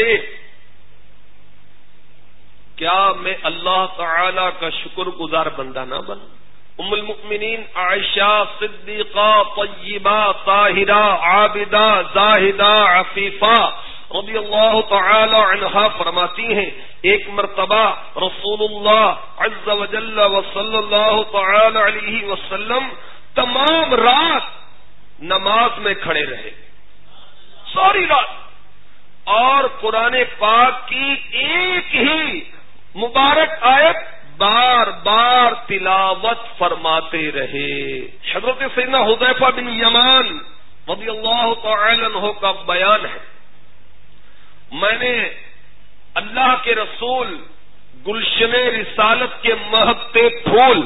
کیا میں اللہ تعالی کا شکر گزار بندہ نہ بنوں؟ ام المؤمنین عائشہ صدیقہ طیبہ طاہرہ عابدہ زاہدہ عفیفہ رضی اللہ تعالی عنہا فرماتی ہیں، ایک مرتبہ رسول اللہ عز وجل وصلی اللہ تعالی علیہ وسلم تمام رات نماز میں کھڑے رہے، ساری رات، اور قرآن پاک کی ایک ہی مبارک آیت بار بار تلاوت فرماتے رہے۔ حضرت سیدنا حذیفہ بن یمان رضی اللہ تعالی عنہ کا بیان ہے، میں نے اللہ کے رسول گلشن رسالت کے مہکتے پھول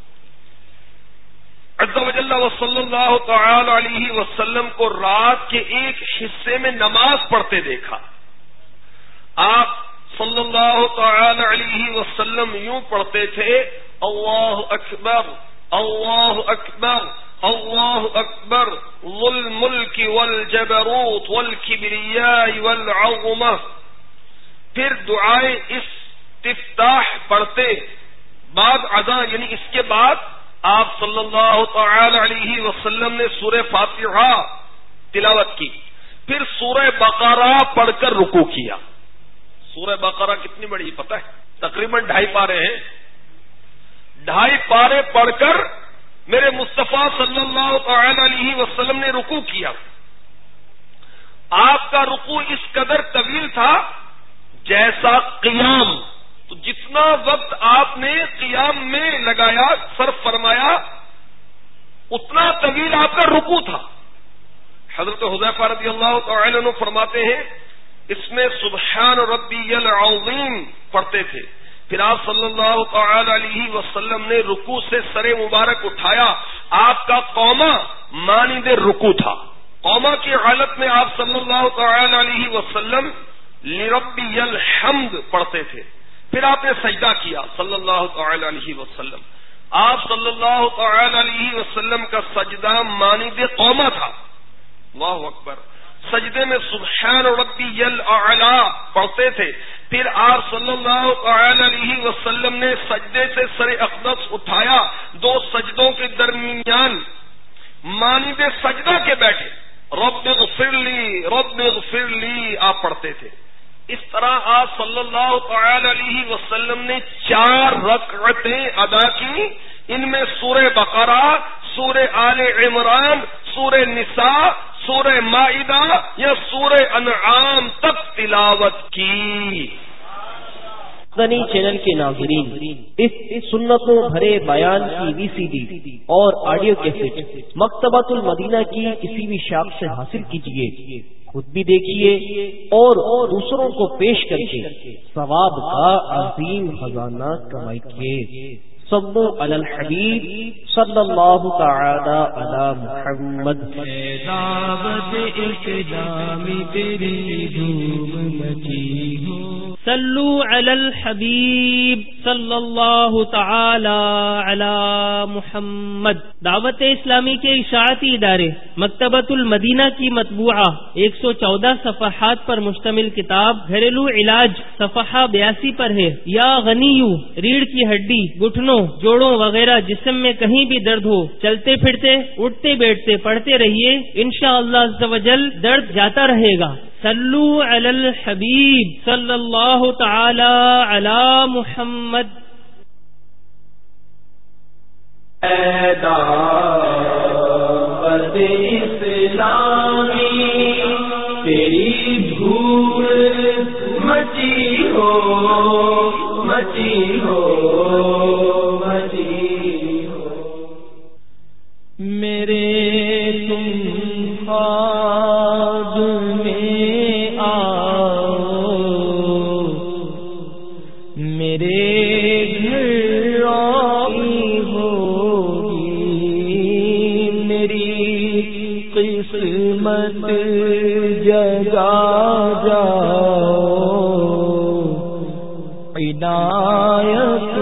عز وجل وصلی اللہ تعالی علیہ وسلم کو رات کے ایک حصے میں نماز پڑھتے دیکھا۔ آپ صلی اللہ تعالی علیہ وسلم یوں پڑھتے تھے، اللہ اکبر اللہ اکبر اللہ اکبر ذو الملک والجبروت والکبریاء والعظمہ۔ پھر دعائیں استفتاح پڑھتے، بعد اذان یعنی اس کے بعد آپ صلی اللہ تعالی علیہ وسلم نے سورہ فاتحہ تلاوت کی، پھر سورہ بقرہ پڑھ کر رکوع کیا۔ سورہ بقرہ کتنی بڑی پتہ ہے؟ تقریباً ڈھائی پارے ہیں۔ ڈھائی پارے پڑھ کر میرے مصطفیٰ صلی اللہ تعالی علیہ وسلم نے رکوع کیا۔ آپ کا رکوع اس قدر طویل تھا جیسا قیام، تو جتنا وقت آپ نے قیام میں لگایا صرف فرمایا اتنا طویل آپ کا رکوع تھا۔ حضرت حذیفہ رضی اللہ تعالی عنہ فرماتے ہیں، اس میں سبحان ربی العظیم پڑھتے تھے، پھر آپ صلی اللہ تعالی علیہ وسلم نے رکوع سے سر مبارک اٹھایا، آپ کا قوما مانند رکوع تھا۔ قوما کی حالت میں آپ صلی اللہ تعالی علیہ وسلم لربی الحمد پڑھتے تھے، پھر آپ نے سجدہ کیا صلی اللہ تعالی علیہ وسلم۔ آپ صلی اللہ تعالی علیہ وسلم کا سجدہ مانند قوما تھا۔ اللہ اکبر۔ سجدے میں سبحان ربی الاعلی پڑھتے تھے. پھر آپ صلی اللہ تعالی علیہ وسلم نے سجدے سے سر اقدس اٹھایا, دو سجدوں کے درمیان مانند سجدہ کے بیٹھے رب اغفر لی رب اغفر لی آپ پڑھتے تھے. اس طرح آپ صلی اللہ تعالی علیہ وسلم نے چار رکعتیں ادا کی. ان میں سورہ بقرہ, سورہ آل عمران, سورہ نساء, سورہ مائدہ یا سورہ انعام تک تلاوت کی. مدنی چینل کے ناظرین, اس سنتوں بھرے بیان کی وی سی ڈی اور آڈیو کیسٹ مکتبۃ المدینہ کی کسی بھی شاخ سے حاصل کیجیے, خود بھی دیکھیے اور دوسروں کو پیش کر کے ثواب کا عظیم خزانہ کمائیے. صلو علی الحبیب صلی اللہ تعالی علی محمد. دعوت اسلامی تیری دھوم مچی ہو. صلو علی الحبیب صلی اللہ تعالی علی محمد. دعوت اسلامی کے اشاعتی ادارے مکتبۃ المدینہ کی مطبوعہ ایک سو چودہ صفحات پر مشتمل کتاب گھریلو علاج صفحہ بیاسی پر ہے. یا غنیو, ریڑھ کی ہڈی, گھٹنوں, جوڑوں وغیرہ جسم میں کہیں بھی درد ہو, چلتے پھرتے, اٹھتے بیٹھتے پڑھتے رہیے, انشاءاللہ عز و جل درد جاتا رہے گا. صلو علی الحبیب صلی اللہ تعالی علی محمد. دعوت اسلامی تیری دھوم مچی ہو مچی ہو مچی ہو. میرے تم خواب میں آؤ, میرے گھر روشنی ہوگی, میری قسمت جگا جاؤ, عنایت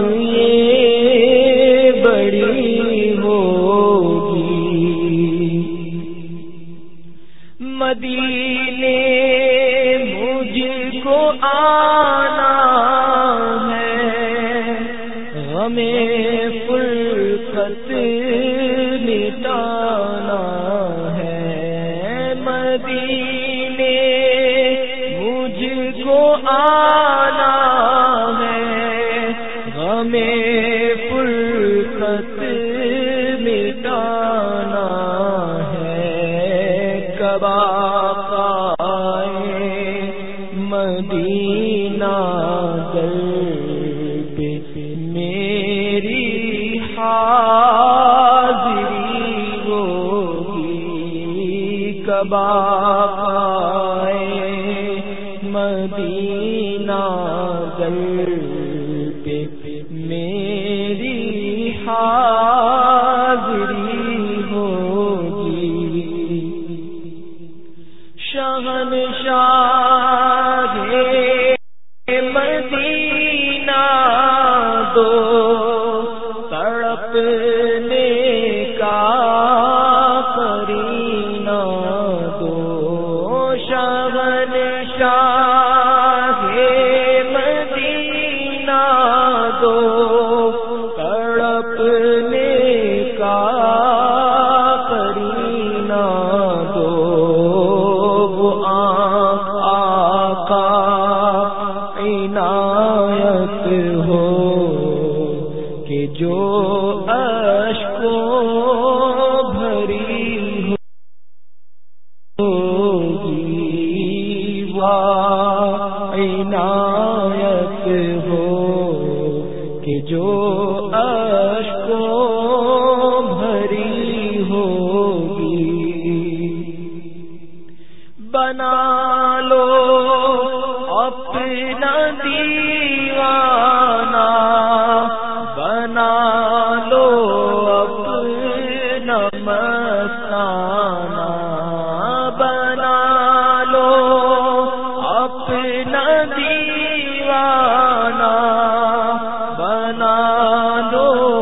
یہ بڑی ہوگی. مدینے مجھ کو آنا ہے, غمیں فرقت مٹانا ہے. مدینے مجھ کو آنا ہے, غمیں فرقت مٹانا ہے. کب آقائے مدینہ در پہ میری حاضری ہوگی. کب آقائے مدینہ در پہ میری حاضری ہوگی. شہنشاہ مدینہ دو تڑپنے کا کرینہ دو. شہنشاہ مدینہ دو تڑپنے کا کرینہ دو. وہ آقا عنایت ہو کہ جو اشکوں بھری ہوگی. واہ عنایت ہو کہ جو اشکوں بھری ہوگی. بنا لو اپنا دیوانہ, بنا لو اپنا مستانہ, بنا لو اپنا دیوانہ, بنا لو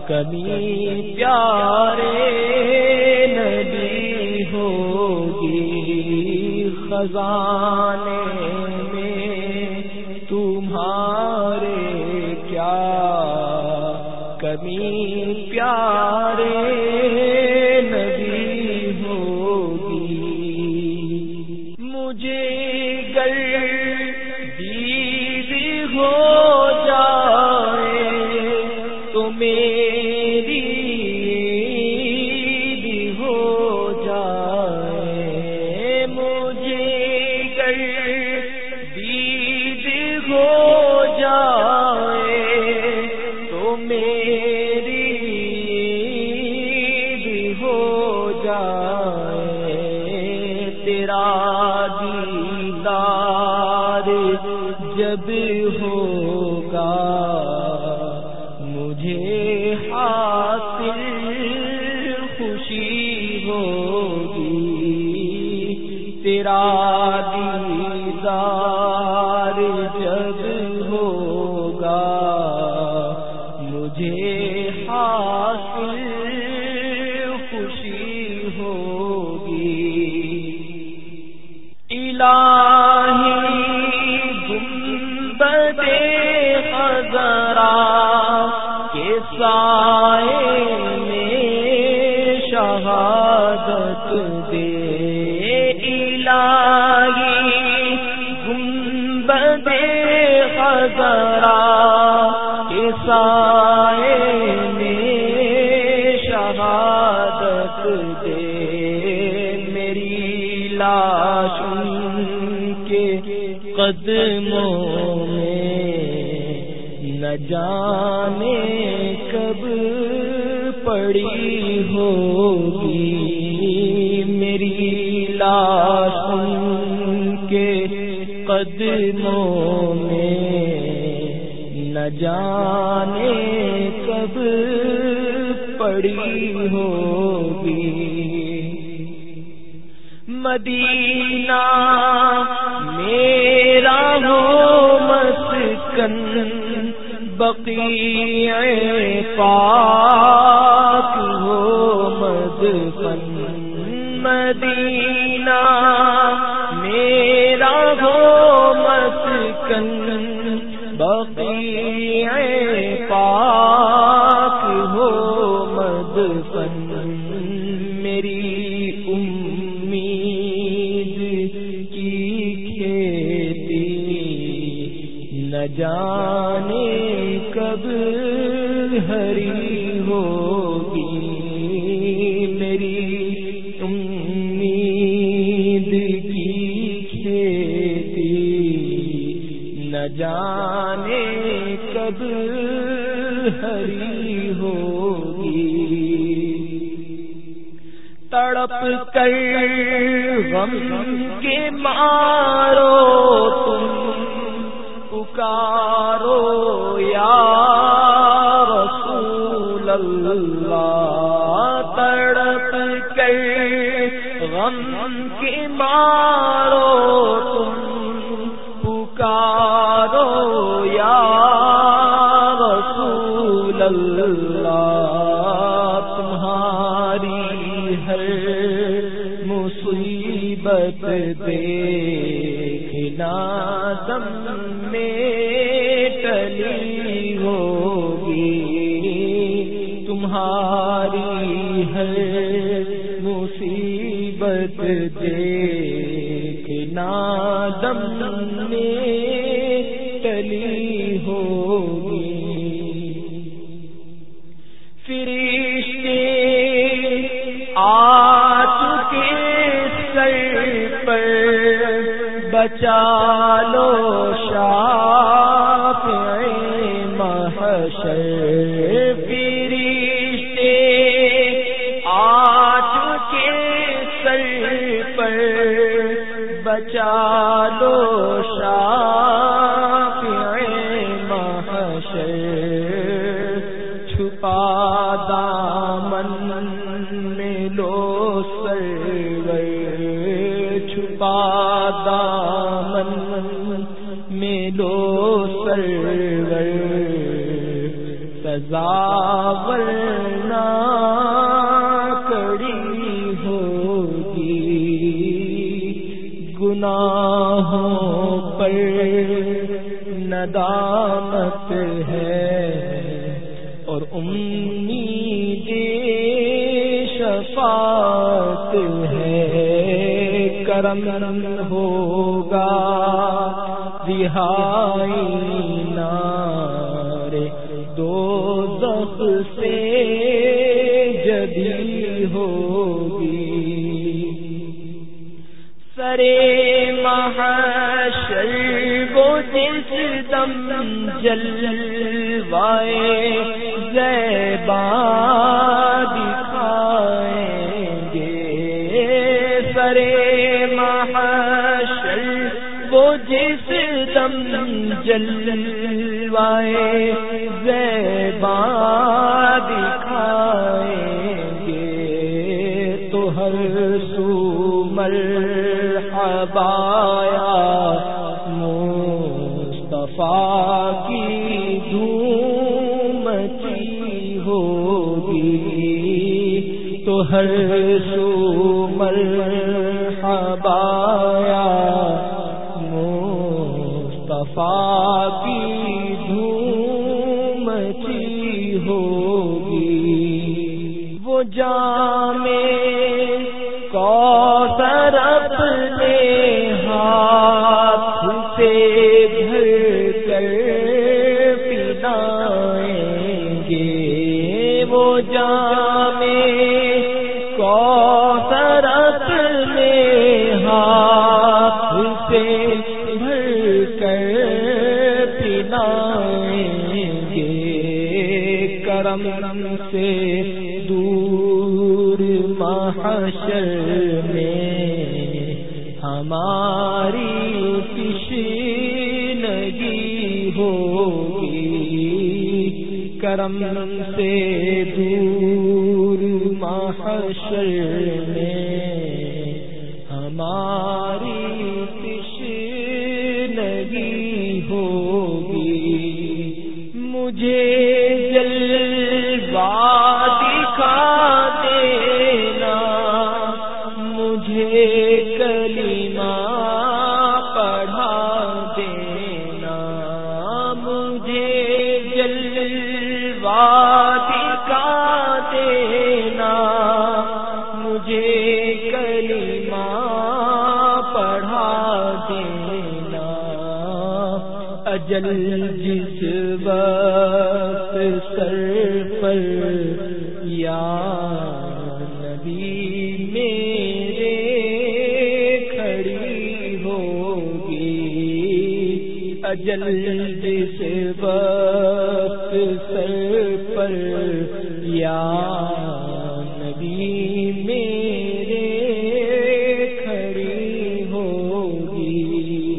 کمی پیارے نبی ہوگی خزانے میں تمہارے کیا کمی پیارے نبی ہوگی مجھے گر دید ہو جائے تو میری بھی ہو جائے مجھے گر دید ہو جائے تو میری بھی ہو جائے تیرا دیدار جب ہوگا مجھے حاصل خوشی ہوگی تیرا دیدار جب ہوگا مجھے حاصل خوشی ہوگی الہی گنبد خضرا کے سائے میں شہادت دے الہی گنبد خضرا کے سائے میں شہادت دے میری لاش ان کے قدموں میں نہ جانے کب پڑی ہوگی میری لاش ان کے قدموں میں نہ جانے کب پڑی ہوگی مدینہ میرا ہو مسکن بقیع پاک ہو مدفن مدینہ میرا ہو مسکن بقیع پاک ہو مدفن میری امید کی کھیتی نہ جانے کب ہری ہوگی میری امید کی کھیتی نہ جانے کب ہری ہوگی تڑپ کر غم کے مارو تم پکارو یا رسول اللہ تڑپ کر غم کے مارو تم پکارو یا رسول اللہ تمہاری ہر مصیبت دیکھنا دم میں ٹلی ہوگی تمہاری ہر مصیبت دیکھنا دم میں ٹلی ہوگی فرشتے آ چکے سر پر بچا لو شافع محشر فرشتے آ چکے سر پر بچا لو شافع محشر چھپا دامن میں لو سرور چھپا دامن میں لو سرور سزا ورنہ کڑی ہوگی، گناہوں پر ندامت ہے اور امید شفاعت ہے، کرم ہوگا رہائی نار دوزخ سے جدی ہوگی، سرے محشر وہ جس دم جلوائے زیبا دکھائیں گے، سرے محشر وہ جس دم جلوائے زیبا دکھائیں گے، تو ہر سو مرحبا یا مصطفیٰ کی دھوم مچی ہوگی، تو ہر سو مرحبا یا مصطفیٰ کی دھوم مچی ہوگی، وہ جام کوثر اپنے ہاتھ سے بھر کر پلائیں گے، وہ جام کوثر اپنے ہاتھ سے بھر کر پلائیں گے، کرم سے دور محشر میں ہماری تشنگی ہوگی، کرم سے دور محشر میں ہماری تشنگی ہوگی، مجھے جلوہ دکھا دینا، مجھے کلمہ پڑھا دینا، مجھے جلوہ دکھا دینا، مجھے کلمہ پڑھا دینا، اجل جس وقت سر پر یا نبی میرے کھڑی ہوگی، اجل جس وقت سر پر یا نبی میرے کھڑی ہوگی،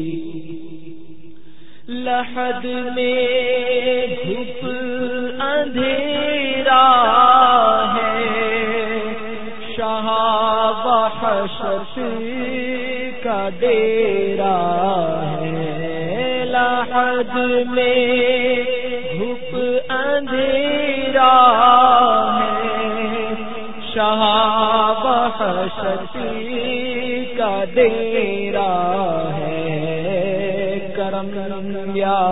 لحد میں گھپ اندھیرا ہے، شاہ وحشت کا ڈیرا ہے، لحد میں گھپ اندھیرا ہے، شاہ وحشت کا ڈیرا ہے، کرم یا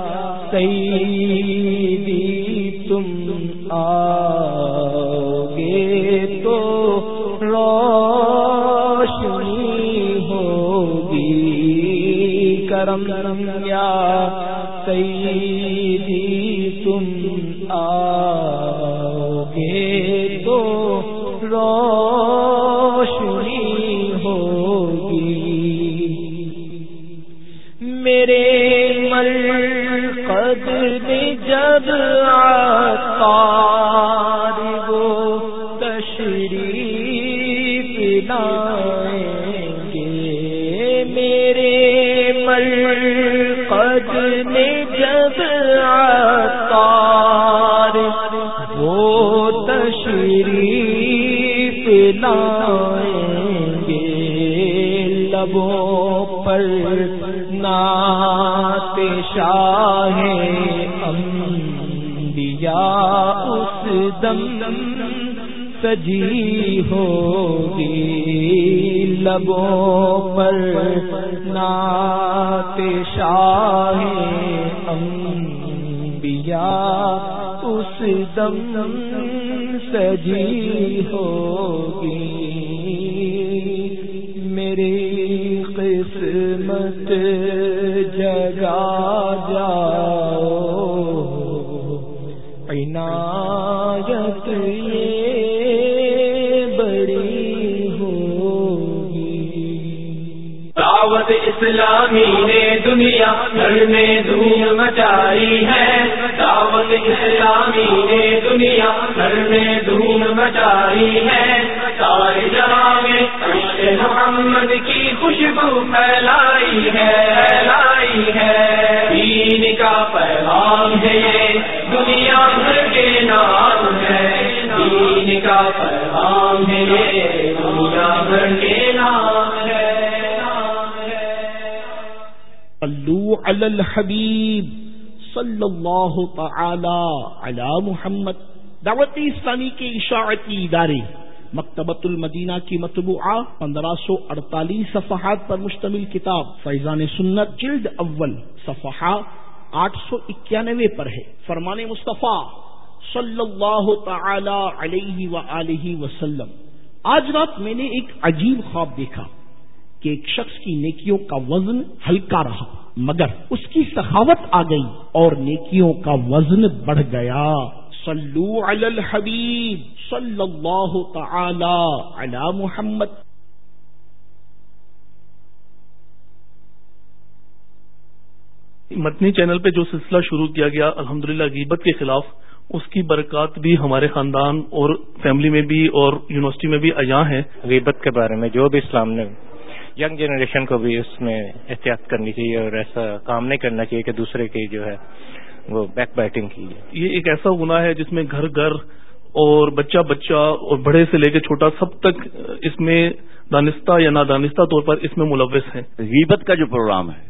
سیدی تم آؤ گے تو روشنی ہوگی، کرم یا سیدی تم آؤ گے تو روشنی ہوگی، میرے مرقد میں جب عطار وہ تشریف لائیں گے، میرے مرقد میں جب عطار وہ تشریف لائیں گے، لبوں پر نعت شاہ انبیاء اس دم سجی ہوگی لبوں پر نعت شاہ انبیاء اس دم سجی ہوگی میری قسمت جگا جاؤ عنایت یہ بڑی ہوگی. دعوت اسلامی نے دنیا بھر میں دھوم مچائی ہے. دعوت اسلامی نے دنیا بھر میں دھوم مچائی ہے. سارے جہاں میں عشق محمد کی خوشبو پھیلائی ہے پھیلائی ہے. دین کا پیغام ہے یہ دنیا بھر کے نام ہے. دین کا پیغام ہے یہ دنیا بھر کے نام ہے. صلو علی الحبیب صلی اللہ تعالی علی محمد. دعوت اسلامی کے اشاعتی ادارے مکتبۃ المدینہ کی مطبوعہ پندرہ سو اڑتالیس صفحات پر مشتمل کتاب فیضان سنت جلد اول صفحہ آٹھ سو اکیانوے پر ہے. فرمان مصطفیٰ صلی اللہ تعالی علیہ وآلہ وسلم. آج رات میں نے ایک عجیب خواب دیکھا کہ ایک شخص کی نیکیوں کا وزن ہلکا رہا مگر اس کی سخاوت آ گئی اور نیکیوں کا وزن بڑھ گیا. صلو علی الحبیب صلی اللہ تعالی علی محمد. مدنی چینل پہ جو سلسلہ شروع کیا گیا الحمدللہ غیبت کے خلاف، اس کی برکات بھی ہمارے خاندان اور فیملی میں بھی اور یونیورسٹی میں بھی عیاں ہیں. غیبت کے بارے میں جو بھی اسلام نے ینگ جنریشن کو بھی اس میں احتیاط کرنی چاہیے اور ایسا کام نہیں کرنا چاہیے کہ دوسرے کی جو ہے وہ بیک بائٹنگ کی جائے. یہ ایک ایسا گناہ ہے جس میں گھر گھر اور بچہ بچہ اور بڑے سے لے کے چھوٹا سب تک اس میں دانستہ یا نادانستہ طور پر اس میں ملوث ہیں. غیبت کا جو پروگرام ہے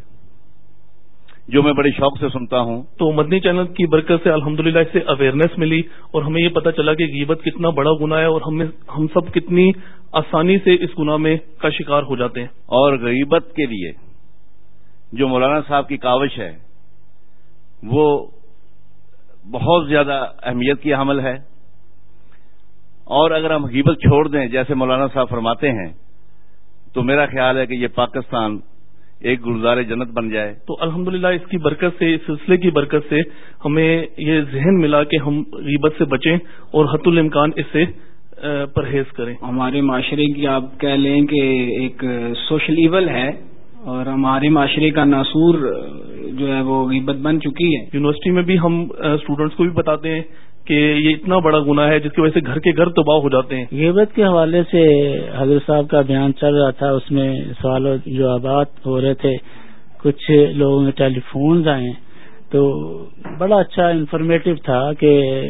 جو میں بڑے شوق سے سنتا ہوں، تو مدنی چینل کی برکت سے الحمدللہ اس سے اویئرنیس ملی اور ہمیں یہ پتہ چلا کہ غیبت کتنا بڑا گناہ ہے اور ہم ہم سب کتنی آسانی سے اس گناہ میں کا شکار ہو جاتے ہیں. اور غیبت کے لیے جو مولانا صاحب کی کاوش ہے وہ بہت زیادہ اہمیت کی حامل ہے. اور اگر ہم غیبت چھوڑ دیں جیسے مولانا صاحب فرماتے ہیں تو میرا خیال ہے کہ یہ پاکستان ایک گلزار جنت بن جائے. تو الحمدللہ اس کی برکت سے، اس سلسلے کی برکت سے ہمیں یہ ذہن ملا کہ ہم غیبت سے بچیں اور حتی الامکان اس سے پرہیز کریں. ہمارے معاشرے کی آپ کہہ لیں کہ ایک سوشل ایول ہے اور ہمارے معاشرے کا ناسور جو ہے وہ غیبت بن چکی ہے. یونیورسٹی میں بھی ہم اسٹوڈنٹس کو بھی بتاتے ہیں کہ یہ اتنا بڑا گناہ ہے جس کی وجہ سے گھر کے گھر تباہ ہو جاتے ہیں. غیبت کے حوالے سے حضرت صاحب کا بیان چل رہا تھا، اس میں سوال و جوابات ہو رہے تھے، کچھ لوگوں میں ٹیلی فونز آئے تو بڑا اچھا انفارمیٹو تھا کہ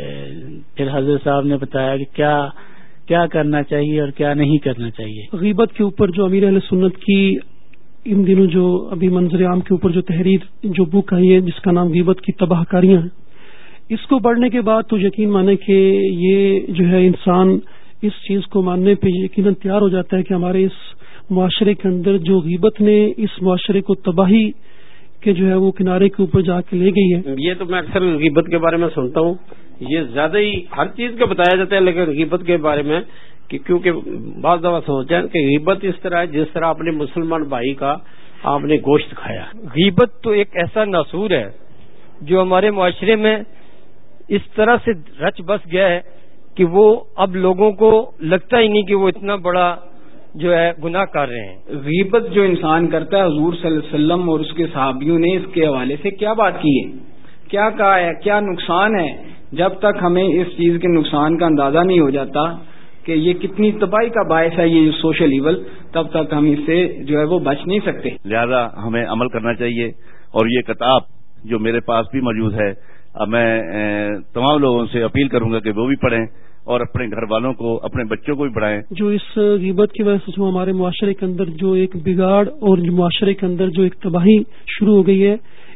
پھر حضرت صاحب نے بتایا کہ کیا کیا کرنا چاہیے اور کیا نہیں کرنا چاہیے. غیبت کے اوپر جو امیر اہل سنت کی ان دنوں جو ابھی منظر عام کے اوپر جو تحریر جو بک آئی ہے جس کا نام غیبت کی تباہ کاریاں ہیں، اس کو پڑھنے کے بعد تو یقین مانے کہ یہ جو ہے انسان اس چیز کو ماننے پہ یقیناً تیار ہو جاتا ہے کہ ہمارے اس معاشرے کے اندر جو غیبت نے اس معاشرے کو تباہی کے جو ہے وہ کنارے کے اوپر جا کے لے گئی ہے. یہ تو میں اکثر غیبت کے بارے میں سنتا ہوں، یہ زیادہ ہی ہر چیز کا بتایا جاتا ہے، لیکن غیبت کے بارے میں کہ کیونکہ بعض دفعہ سوچا کہ غیبت اس طرح ہے جس طرح اپنے مسلمان بھائی کا آپ نے گوشت کھایا. غیبت تو ایک ایسا ناسور ہے جو ہمارے معاشرے میں اس طرح سے رچ بس گیا ہے کہ وہ اب لوگوں کو لگتا ہی نہیں کہ وہ اتنا بڑا جو ہے گناہ کر رہے ہیں. غیبت جو انسان کرتا ہے، حضور صلی اللہ علیہ وسلم اور اس کے صحابیوں نے اس کے حوالے سے کیا بات کی ہے، کیا کہا ہے، کیا نقصان ہے. جب تک ہمیں اس چیز کے نقصان کا اندازہ نہیں ہو جاتا کہ یہ کتنی تباہی کا باعث ہے یہ سوشل ایول، تب تک ہم اس سے جو ہے وہ بچ نہیں سکتے. لہذا ہمیں عمل کرنا چاہیے. اور یہ کتاب جو میرے پاس بھی موجود ہے، اب میں تمام لوگوں سے اپیل کروں گا کہ وہ بھی پڑھیں اور اپنے گھر والوں کو، اپنے بچوں کو بھی پڑھائیں. جو اس غیبت کی وجہ سے جو ہمارے معاشرے کے اندر جو ایک بگاڑ اور معاشرے کے اندر جو ایک تباہی شروع ہو گئی ہے،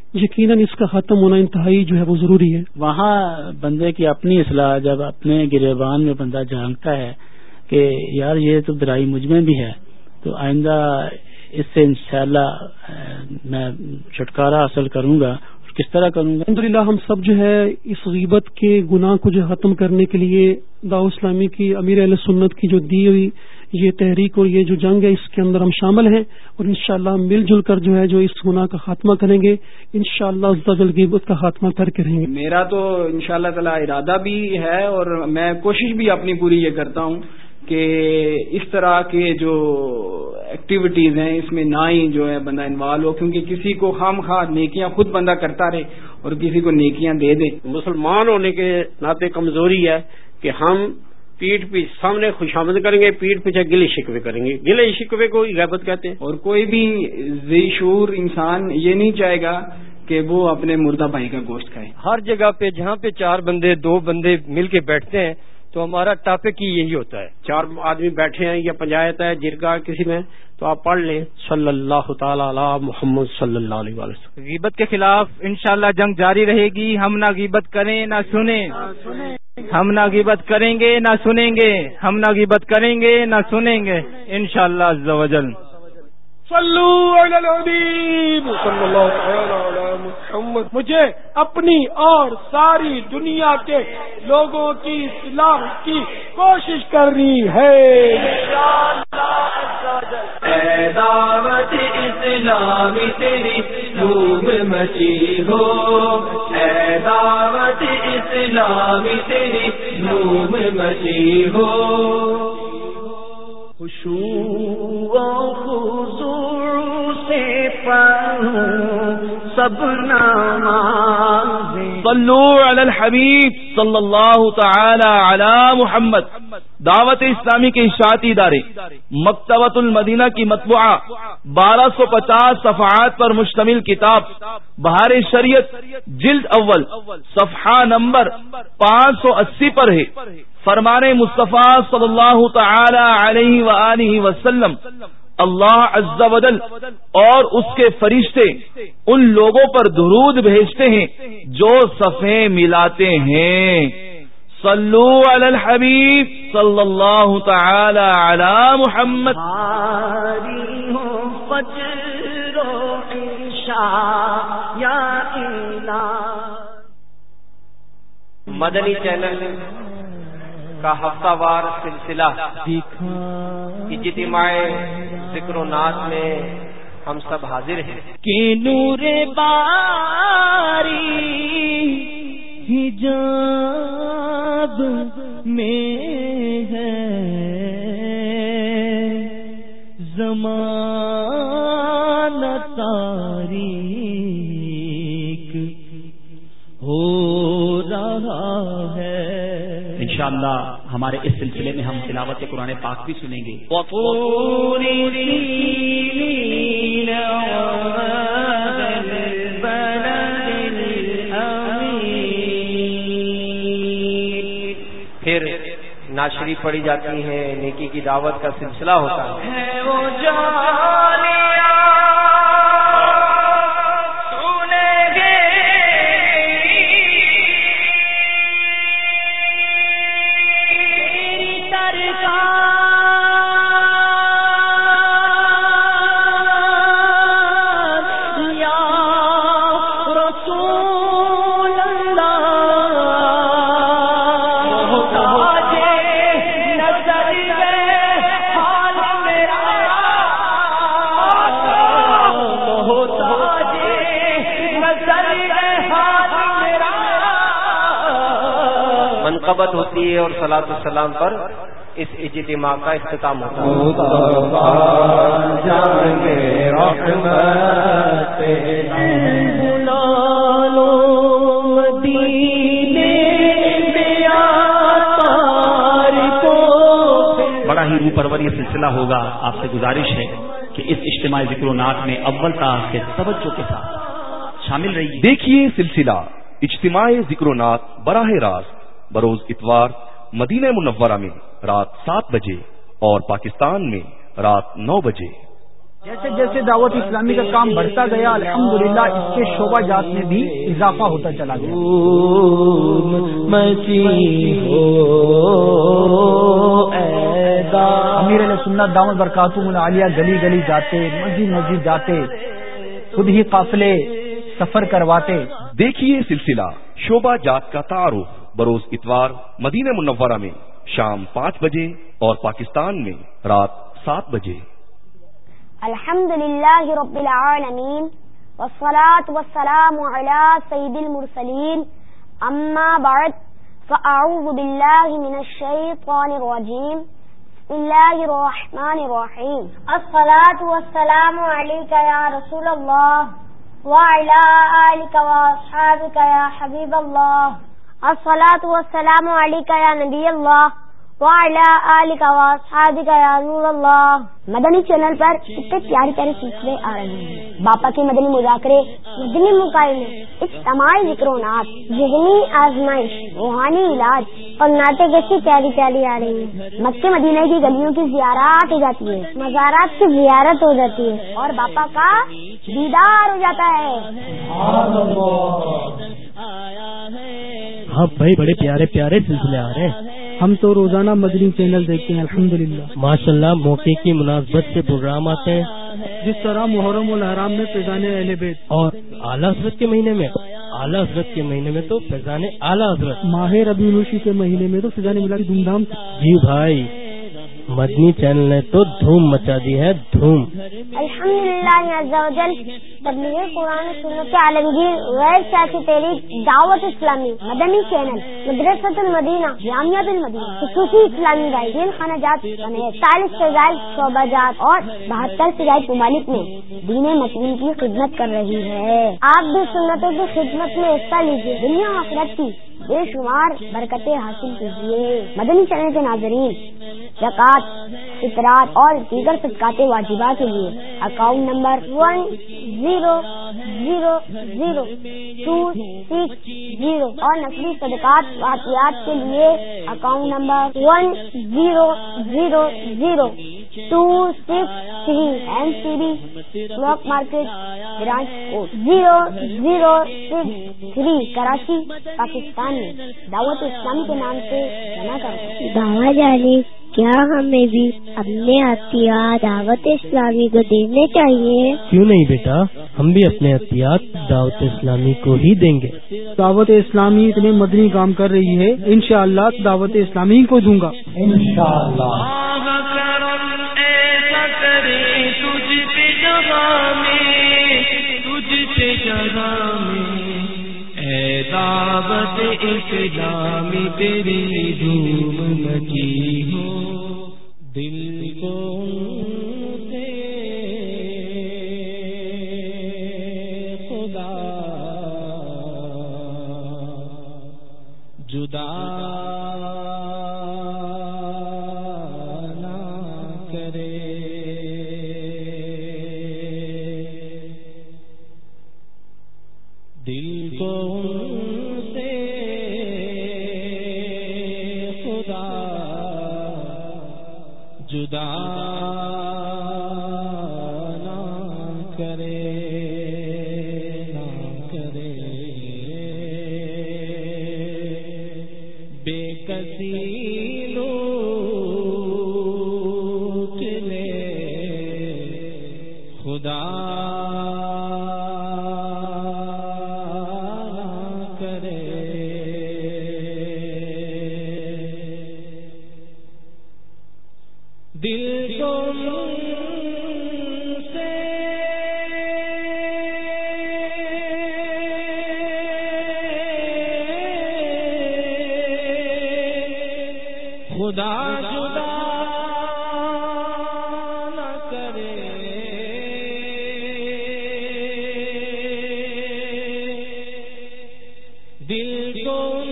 یقیناً اس کا ختم ہونا انتہائی جو ہے وہ ضروری ہے. وہاں بندے کی اپنی اصلاح، جب اپنے گریبان میں بندہ جھانکتا ہے کہ یار یہ تو برائی مجھ میں بھی ہے، تو آئندہ اس سے انشاءاللہ میں چھٹکارا حاصل کروں گا. کس طرح کروں گا؟ الحمدللہ ہم سب جو ہے اس غیبت کے گناہ کو جو ختم کرنے کے لیے دعوت اسلامی کی امیر اہل سنت کی جو دی ہوئی یہ تحریک اور یہ جو جنگ ہے اس کے اندر ہم شامل ہیں، اور انشاءاللہ ہم مل جل کر جو ہے جو اس گناہ کا خاتمہ کریں گے. انشاءاللہ عز و جل غیبت کا خاتمہ کر کے رہیں گے. میرا تو انشاءاللہ تعالی ارادہ بھی ہے اور میں کوشش بھی اپنی پوری یہ کرتا ہوں کہ اس طرح کے جو ایکٹیویٹیز ہیں اس میں نہ ہی جو ہے بندہ انوالو ہو، کیونکہ کسی کو خام خواہ نیکیاں خود بندہ کرتا رہے اور کسی کو نیکیاں دے دے. مسلمان ہونے کے ناطے کمزوری ہے کہ ہم پیٹ پیچھے سامنے خوشامد کریں گے، پیٹ پیچھے گلے شکوے کریں گے. گلے شکوے کو غیبت کہتے ہیں. اور کوئی بھی ذی شعور انسان یہ نہیں چاہے گا کہ وہ اپنے مردہ بھائی کا گوشت کھائے. ہر جگہ پہ جہاں پہ چار بندے دو بندے مل کے بیٹھتے ہیں تو ہمارا ٹاپک ہی یہی ہوتا ہے. چار آدمی بیٹھے ہیں یا پنچایت ہے جرگا کسی میں تو آپ پڑھ لیں صلی اللہ تعالی علی محمد صلی اللہ علیہ وسلم. غیبت کے خلاف انشاءاللہ جنگ جاری رہے گی. ہم نہ غیبت کریں نہ سنیں، ہم نہ غیبت کریں گے نہ سنیں گے، ہم نہ غیبت کریں گے نہ سنیں گے انشاءاللہ عز و جل. صلو علی الحبیب صلی اللہ تعالی علی محمد. مجھے اپنی اور ساری دنیا کے لوگوں کی اصلاح کی کوشش کرنی ہے. اے دعوت اسلامی تیری دھوم مچی ہو، اے دعوت اسلامی تیری دھوم مچی ہو. خشوع و خضوع سے پڑھوں سب نمازیں. صلو علی الحبیب صلی اللہ تعالی علی محمد. دعوت اسلامی کے اشاعتی ادارے مکتبۃ المدینہ کی مطبوعہ بارہ سو پچاس صفحات پر مشتمل کتاب بہار شریعت جلد اول صفحہ نمبر پانچ سو اسی پر ہے. فرمان مصطفیٰ صلی اللہ تعالی علیہ وآلہ وسلم، اللہ عز و جل اور اس کے فرشتے ان لوگوں پر درود بھیجتے ہیں جو صفیں ملاتے ہیں. صلو علی الحبیب صلی اللہ تعالی علی محمد. ہماری ہو فجر و عشاء یا الہ. مدنی چینل کا ہفتہ وار سلسلہ اجتماع ذکر و نعت میں ہم سب حاضر ہیں. کہ نور باری حجاب میں ہے زمانہ تاریک ہو رہا ہے. انشاءاللہ ہمارے اس سلسلے میں ہم تلاوت قرآن پاک بھی سنیں گے. پھر ناشری پڑھی جاتی ہیں، نیکی کی دعوت کا سلسلہ ہوتا ہے. منقبت ہوتی ہے اور صلاۃ السلام پر اس اجتماع کا اختتام ہوتا ہے. بڑا ہی روح پرور یہ سلسلہ ہوگا. آپ سے گزارش ہے کہ اس اجتماع ذکر و نعت میں اول تا آخر توجہ کے ساتھ شامل رہیے. دیکھیے سلسلہ اجتماع ذکر و نعت براہ راست بروز اتوار مدینہ منورہ میں رات سات بجے اور پاکستان میں رات نو بجے. جیسے جیسے دعوت اسلامی کا کام بڑھتا گیا الحمدللہ اس کے شعبہ جات میں بھی اضافہ ہوتا چلا گیا. امیر علیہ سنت دامت برکاتہم العالیہ گلی گلی جاتے، مسجد مسجد جاتے، خود ہی قافلے سفر کرواتے. دیکھیے سلسلہ شعبہ جات کا تعارف بروز اتوار مدینہ منورہ میں شام پانچ بجے اور پاکستان میں رات سات بجے. الحمد للہ رب العالمین والصلاة والسلام علی سید المرسلین اما بعد فاعوذ باللہ من الشیطان الرجیم بسم اللہ الرحمن الرحیم الصلاة والسلام علیک یا رسول اللہ وعلی آلک واصحابک یا حبیب اللہ الصلاة والسلام علیک یا نبی اللہ وعلی آلک واصحابک یا نور اللہ. مدنی چینل پر اتنے پیارے پیارے سلسلے آ رہے ہیں. باپا کے مدنی مذاکرے، مدنی مکالمے، اجتماعی ذکر و نعت، ذہنی آزمائش، روحانی علاج اور نعتیں کیسی پیاری پیاری آ رہی ہیں. مکے مدینہ کی گلیوں کی زیارات ہو جاتی ہے، مزارات کی زیارت ہو جاتی ہے اور باپا کا دیدار ہو جاتا ہے. ہاں بھائی بڑے پیارے پیارے سلسلے آ رہے ہیں. ہم تو روزانہ مدنی چینل دیکھتے ہیں الحمدللہ. ماشاء اللہ موقع کی مناسبت سے پروگرام آتے ہیں، جس طرح محرم الحرام میں فیضان اہل بیت اور اعلیٰ حضرت کے مہینے میں اعلیٰ حضرت کے مہینے میں تو فیضان اعلیٰ حضرت، ماہ ربیع الاولی کے مہینے میں تو فیضان میلاد دھوم دھام سے. جی بھائی مدنی چینل نے تو دھوم مچا دی ہے، دھوم. الحمدللہ عز و جل تبلیغ قرآن سنت عالمگیر غیر سیاسی تحریک دعوت اسلامی مدنی چینل مدرسۃ المدینہ جامعۃ المدینہ خصوصی اسلامی رائے خانہ جات سمیت چالیس سے زائد شعبہ جات اور بہتر سے زائد ممالک میں دین متین کی خدمت کر رہی ہے. آپ بھی سنتوں کی خدمت میں حصہ لیجیے، دنیا و آخرت کی بے شمار برکتیں حاصل کیجیے. مدنی چینل کے ناظرین زکوٰۃ، فطرات اور دیگر صدقات واجبات کے لیے account number one zero zero zero two six zero اور نقلی صدقات واقعات کے لیے account number one zero zero zero two six three N C B block market branch code zero zero six three Karachi Pakistan میں دعوت اسلامی کے نام سے جمع کریں. دعوت جانی کیا ہمیں بھی اپنے عطیات دعوت اسلامی کو دینے چاہیے؟ کیوں نہیں بیٹا، ہم بھی اپنے عطیات دعوت اسلامی کو ہی دیں گے. دعوت اسلامی اتنے مدنی کام کر رہی ہے، انشاءاللہ دعوت اسلامی کو دوں گا انشاءاللہ. دعوت اسلامی تیری دھوم مچی ہو دل کو سے خدا جدا نہ کرے. دل کو جدا نہ کرے نہ کرے. بے کسی لوٹ لے خدا نہ کرے. دل تم سے خدا جدا نہ کرے. دل تم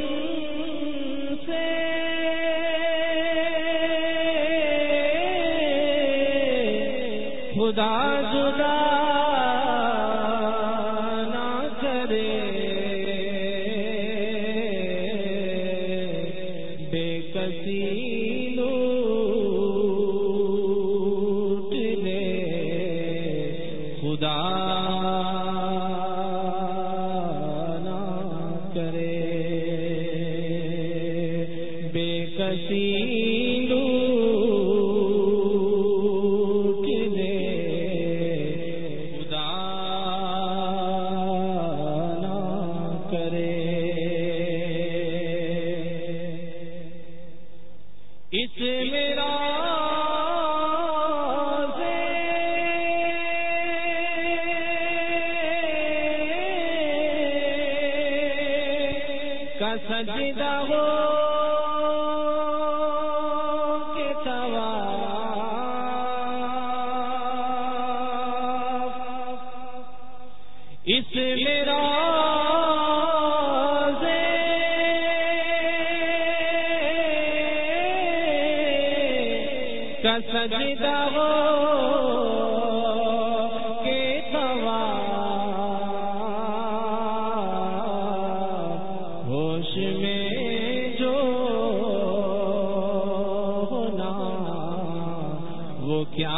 سے خدا جدا نہ کرے. بے کسی لوٹ لے کسی لوٹ لے خدا نہ کرے اس میرا سجدہ ہو کہ ثواب اس میرا کا سجدہ ہو کہ ثواب ہوش میں جو ہونا وہ کیا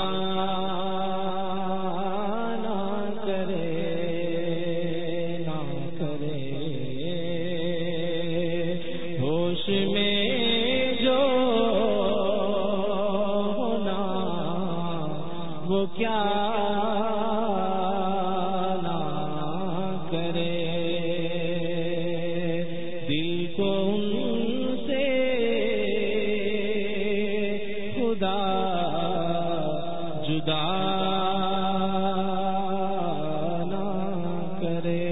نہ کرے نہ کرے ہوش میں جو ہونا وہ کیا نہ کرے دل کو ان سے خدا جدا نہ کرے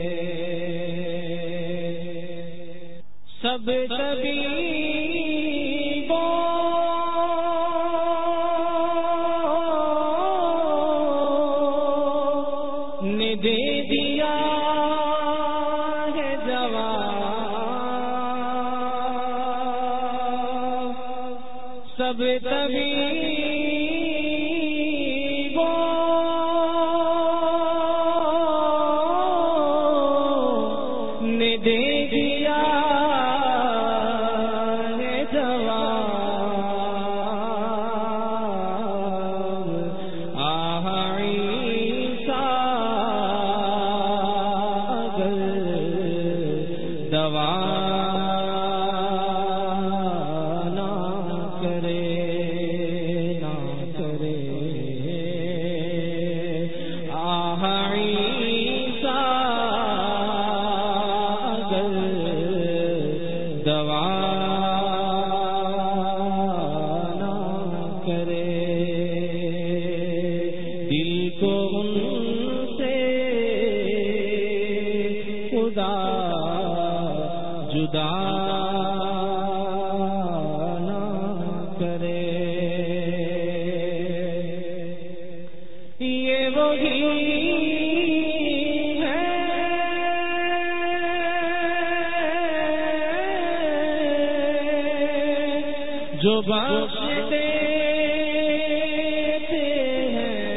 سب طبیبوں نے دے دیا ہے جواب سب طبیبوں نے دے دیا ہے جواب آہ عیسیٰ اگر دوا نہ کرے نہ کرے آہ عیسیٰ اگر دوا نہ کرے دل کو ان سے خدا جدا نہ کرے یہ وہی ہے جو بخش دیتے ہیں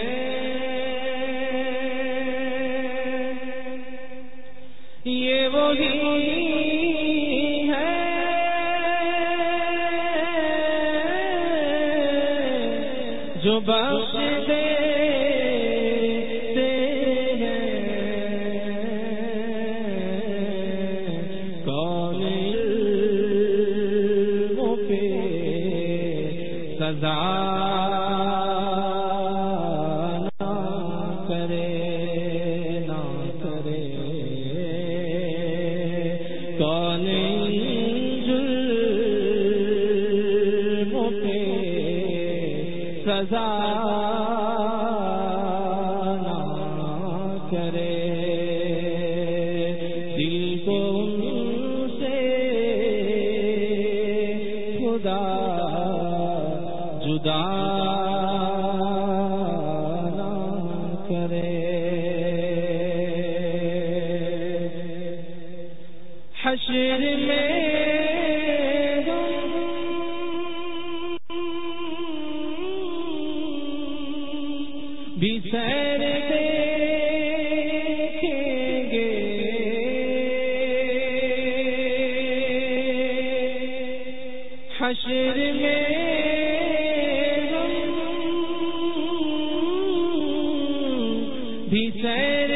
یہ وہی ہے جو بخش دیتے ہیں کون علموں پہ سزا نہ کرے نہ کرے کون ظلموں پہ سزا نہ کرے دل کو ان سے خدا جدا نہ کرے حشر میں بھی سیر دیکھیں گے حشر میں ہم بھی سیر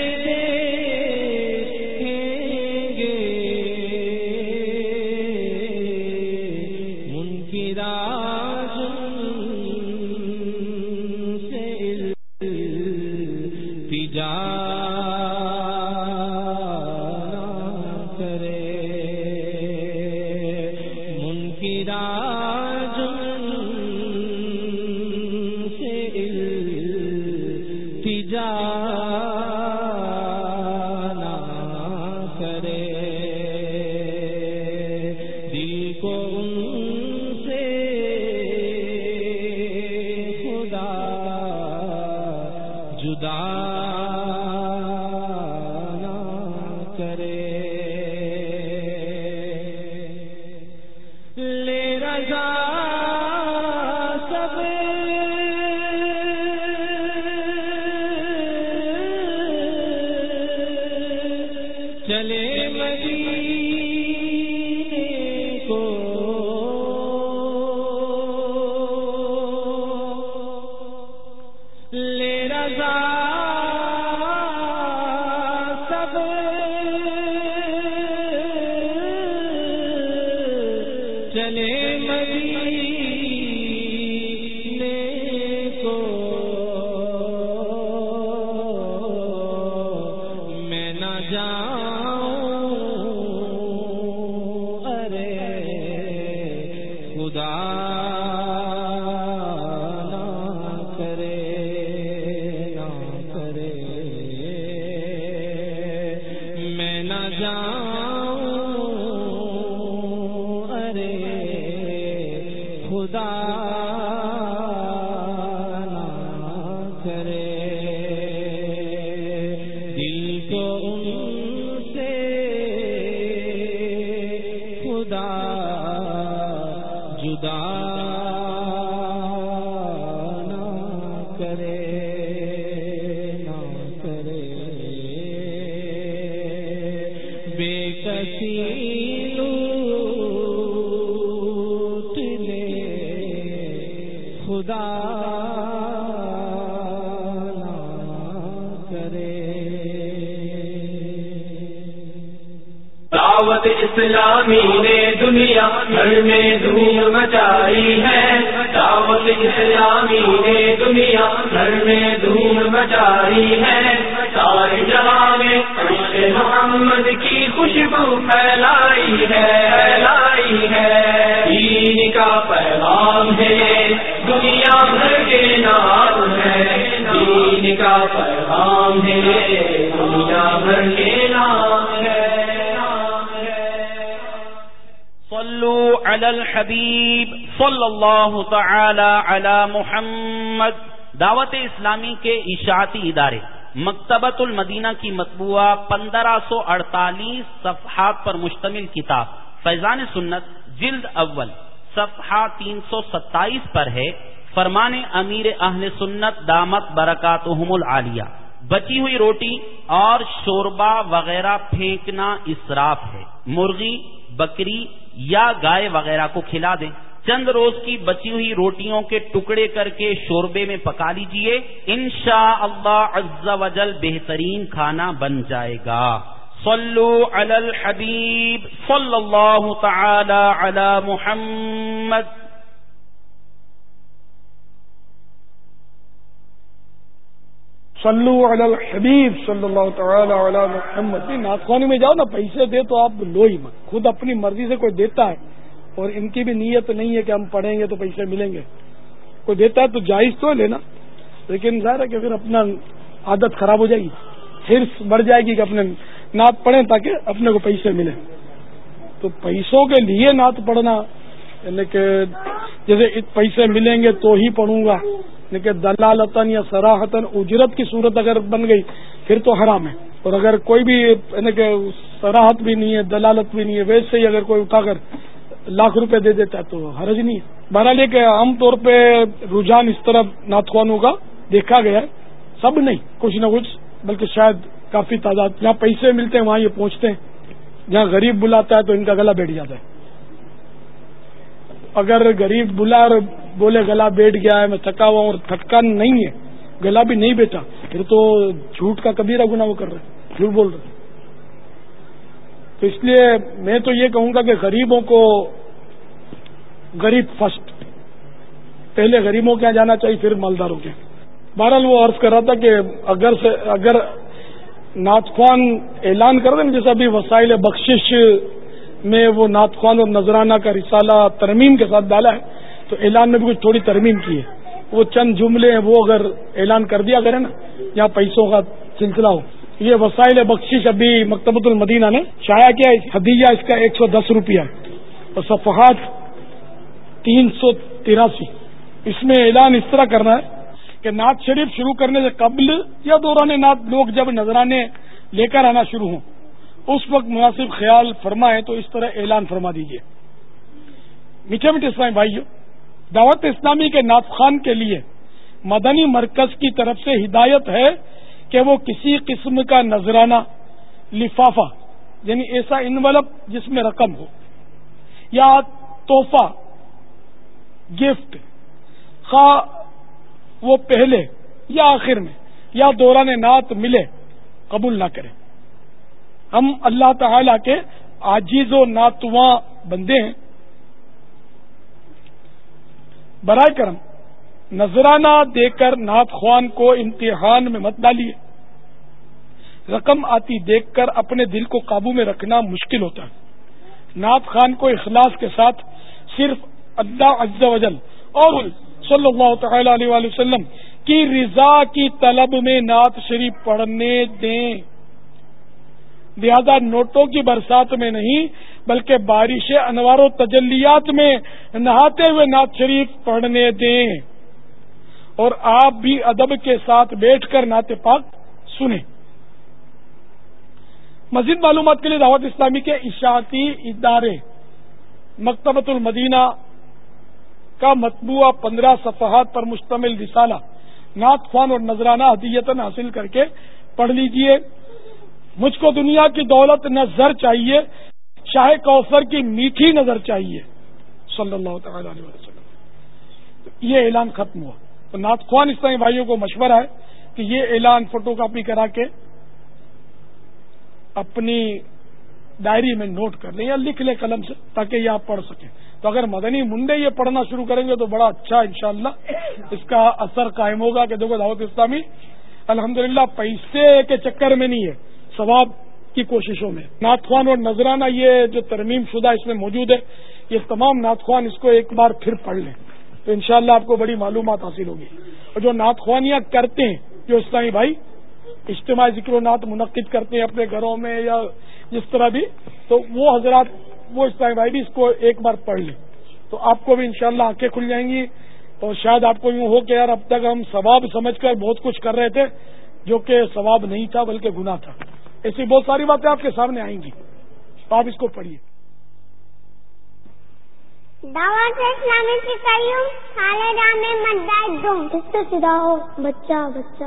دیکھیں گے راج سے التجا دعوت اسلامی نے دنیا بھر میں دھوم مچائی ہے، دعوت اسلامی نے دنیا بھر میں دھوم مچائی ہے، سارے جہاں میں عشق محمد کی خوشبو پھیلائی ہے پھیلائی ہے، دین کا پیغام ہے دنیا بھر کے نام ہے، دین کا پیغام ہے دنیا بھر کے نام ہے۔ صلو علی الحبیب صلی اللہ تعالی علی محمد۔ دعوت اسلامی کے اشاعتی ادارے مکتبۃ المدینہ کی مطبوعہ پندرہ سو اڑتالیس صفحات پر مشتمل کتاب فیضان سنت جلد اول صفحہ تین سو ستائیس پر ہے۔ فرمان امیر اہل سنت دامت برکاتہم العالیہ، بچی ہوئی روٹی اور شوربہ وغیرہ پھینکنا اسراف ہے، مرغی، بکری یا گائے وغیرہ کو کھلا دیں۔ چند روز کی بچی ہوئی روٹیوں کے ٹکڑے کر کے شوربے میں پکا لیجئے، انشاءاللہ عز و جل بہترین کھانا بن جائے گا۔ صلو علی الحبیب صلی اللہ تعالی علی محمد۔ صلو علی الحبیب صلی اللہ تعالی علی محمد۔ ناخوانی میں جاؤ نا، پیسے دے تو آپ لو ہی مت، خود اپنی مرضی سے کوئی دیتا ہے، اور ان کی بھی نیت نہیں ہے کہ ہم پڑھیں گے تو پیسے ملیں گے، کوئی دیتا ہے تو جائز تو ہے لینا، لیکن ظاہر ہے کہ پھر اپنا عادت خراب ہو جائے گی، حرص بڑھ جائے گی کہ اپنے نعت پڑھیں تاکہ اپنے کو پیسے ملیں۔ تو پیسوں کے لیے نعت پڑھنا، یعنی کہ جیسے پیسے ملیں گے تو ہی پڑھوں گا، کہ دلالتن یا صراحتن اجرت کی صورت اگر بن گئی پھر تو حرام ہے، اور اگر کوئی بھی یعنی کہ صراحت بھی نہیں ہے دلالت بھی نہیں ہے، ویسے ہی اگر کوئی اٹھا کر لاکھ روپے دے دیتا ہے تو حرج نہیں ہے۔ بہرحال یہ کہ عام طور پہ رجحان اس طرح نعت خوانوں کا دیکھا گیا ہے، سب نہیں، کچھ نہ کچھ، بلکہ شاید کافی تعداد، جہاں پیسے ملتے ہیں وہاں یہ پہنچتے ہیں، جہاں غریب بلاتا ہے تو ان کا گلا بیٹھ جاتا ہے۔ اگر غریب بلا اور بولے گلا بیٹھ گیا ہے، میں تھکا ہوا ہوں، اور تھکا نہیں ہے، گلا بھی نہیں بیٹھا، پھر تو جھوٹ کا کبیرہ گناہ وہ کر رہے ہیں، جھوٹ بول رہے ہیں۔ تو اس لیے میں تو یہ کہوں گا کہ غریبوں کو غریب فرسٹ، پہلے غریبوں کے یہاں جانا چاہیے پھر مالداروں کے. بہرحال وہ عرض کر رہا تھا کہ اگر سے اگر نعت خوان اعلان کر دیں جیسا بھی وسائل بخشش میں وہ نعت خوان اور نذرانہ کا رسالہ ترمیم کے ساتھ ڈالا ہے تو اعلان میں بھی کچھ تھوڑی ترمیم کی ہے. وہ چند جملے ہیں وہ اگر اعلان کر دیا کرے نا یا پیسوں کا سلسلہ ہو. یہ وسائل بخشش ابھی مکتبۃ المدینہ نے شائع کیا ہے. ہدیہ اس کا ایک سو دس روپیہ اور صفحات تین سو تراسی. اس میں اعلان اس طرح کرنا ہے کہ نعت شریف شروع کرنے سے قبل یا دوران نعت لوگ جب نذرانے لے کر آنا شروع ہوں اس وقت مناسب خیال فرمائیں تو اس طرح اعلان فرما دیجیے. میٹھے میٹھے اسلامی بھائیو، دعوت اسلامی کے نعت خوان کے لیے مدنی مرکز کی طرف سے ہدایت ہے کہ وہ کسی قسم کا نذرانہ، لفافہ یعنی ایسا انویلپ جس میں رقم ہو یا تحفہ، گفٹ، خواہ وہ پہلے یا آخر میں یا دوران نعت ملے، قبول نہ کریں. ہم اللہ تعالی کے عاجز و ناتواں بندے ہیں. برائے کرم نذرانہ دے کر نعت خوان کو امتحان میں مت ڈالیے. رقم آتی دیکھ کر اپنے دل کو قابو میں رکھنا مشکل ہوتا ہے. نعت خوان کو اخلاص کے ساتھ صرف اللہ عز و جل اور صلی اللہ تعالی علیہ وآلہ وسلم کی رضا کی طلب میں نعت شریف پڑھنے دیں. لہذا نوٹوں کی برسات میں نہیں بلکہ بارش انوار و تجلیات میں نہاتے ہوئے نعت شریف پڑھنے دیں. اور آپ بھی ادب کے ساتھ بیٹھ کر نعت پاک سنیں. مزید معلومات کے لیے دعوت اسلامی کے اشاعتی ادارے مکتبۃ المدینہ کا مطبوعہ پندرہ صفحات پر مشتمل رسالہ نعت خوان اور نذرانہ ہدیتاً حاصل کر کے پڑھ لیجئے. مجھ کو دنیا کی دولت نہ زر چاہیے، شاہ کوثر کی میٹھی نظر چاہیے صلی اللہ تعالی علیہ وسلم. یہ اعلان ختم ہوا. تو نعت خوان اسلامی بھائیوں کو مشورہ ہے کہ یہ اعلان فوٹو کاپی کرا کے اپنی ڈائری میں نوٹ کر لیں یا لکھ لیں قلم سے تاکہ یہ آپ پڑھ سکیں. تو اگر مدنی منڈے یہ پڑھنا شروع کریں گے تو بڑا اچھا انشاءاللہ اس کا اثر قائم ہوگا کہ دیکھو دعوت اسلامی الحمدللہ پیسے کے چکر میں نہیں ہے، ثواب کی کوششوں میں. نعت خوان اور نذرانہ یہ جو ترمیم شدہ اس میں موجود ہے، یہ تمام نعت خوان اس کو ایک بار پھر پڑھ لیں تو انشاءاللہ آپ کو بڑی معلومات حاصل ہوگی. اور جو نعت خوانیاں کرتے ہیں جو اسلامی بھائی اجتماعی ذکر و نعت منعقد کرتے ہیں اپنے گھروں میں یا جس طرح بھی، تو وہ حضرات وہ اسلامی بھائی بھی اس کو ایک بار پڑھ لیں تو آپ کو بھی انشاءاللہ آنکھیں کھل جائیں گی. اور شاید آپ کو یوں ہو کہ یار اب تک ہم ثواب سمجھ کر بہت کچھ کر رہے تھے جو کہ ثواب نہیں تھا بلکہ گناہ تھا. ایسی بہت ساری باتیں آپ کے سامنے آئیں گی تو آپ اس کو پڑھیے. دعوت اسلامی کی قیوم سالے جامع مدد دوں اس سے سیدھا ہو بچہ بچہ.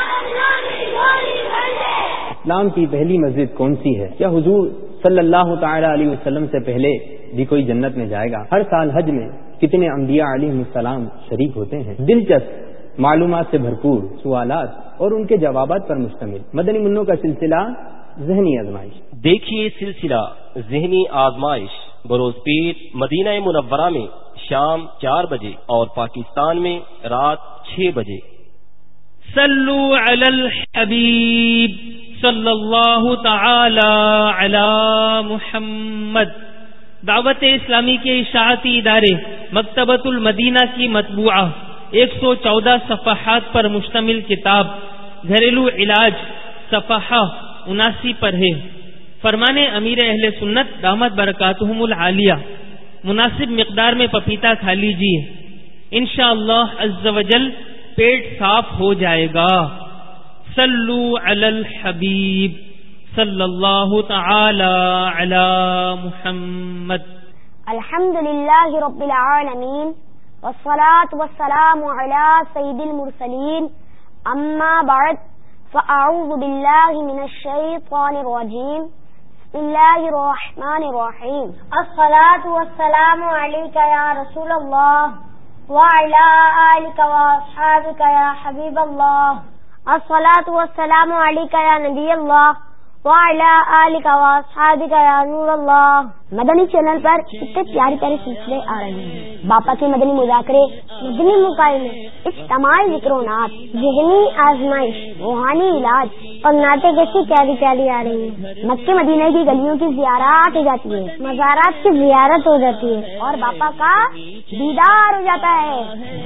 اسلام کی پہلی مسجد کون سی ہے؟ کیا حضور صلی اللہ تعالی علیہ وسلم سے پہلے بھی کوئی جنت میں جائے گا؟ ہر سال حج میں کتنے انبیاء علیہ السلام شریک ہوتے ہیں؟ دلچسپ معلومات سے بھرپور سوالات اور ان کے جوابات پر مشتمل مدنی منوں کا سلسلہ ذہنی آزمائش. دیکھیے سلسلہ ذہنی آزمائش بروز پیر مدینہ منورہ میں شام چار بجے اور پاکستان میں رات چھ بجے. صلو علی الحبیب صلی اللہ تعالی علی محمد. دعوت اسلامی کے اشاعتی ادارے مکتبۃ المدینہ کی مطبوعہ ایک سو چودہ صفحات پر مشتمل کتاب گھریلو علاج صفحہ اناسی پر ہے. فرمان امیر اہل سنت دامت برکاتہم العالیہ، مناسب مقدار میں پپیتا کھا لیجیے، انشاءاللہ عز و جل پیٹ صاف ہو جائے گا. صلو علی الحبیب صلی اللہ تعالی علی محمد. الحمدللہ رب العالمین والصلاة والسلام علی سید المرسلین. اما بعد فاعوذ باللہ من الشیطان الرجیم. بسم اللہ الرحمن الرحیم. الصلاة والسلام علیک یا رسول اللہ وعلی آلک واصحابک یا حبیب اللہ. الصلاة والسلام علیک یا نبی اللہ وعلى آلك وأصحابك يا نور اللہ۔ مدنی چینل پر اتنے پیاری پیاری سلسلے آ رہے ہیں، باپا کے مدنی مذاکرے، مدنی مکالمے، اجتماعی ذکر و نعت، ذہنی آزمائش، روحانی علاج اور نعتیں کیسی پیاری پیاری آ رہی ہیں۔ مکے مدینے کی گلیوں کی زیارات ہو جاتی ہے، مزارات کی زیارت ہو جاتی ہے اور باپا کا دیدار ہو جاتا ہے۔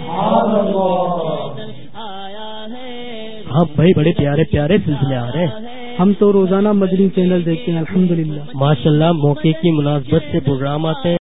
ہاں بھائی، بڑے پیارے پیارے سلسلے آ رہے ہیں۔ ہم تو روزانہ مدنی چینل دیکھتے ہیں الحمدللہ۔ ماشاءاللہ، موقع کی مناسبت سے پروگرام آتے ہیں۔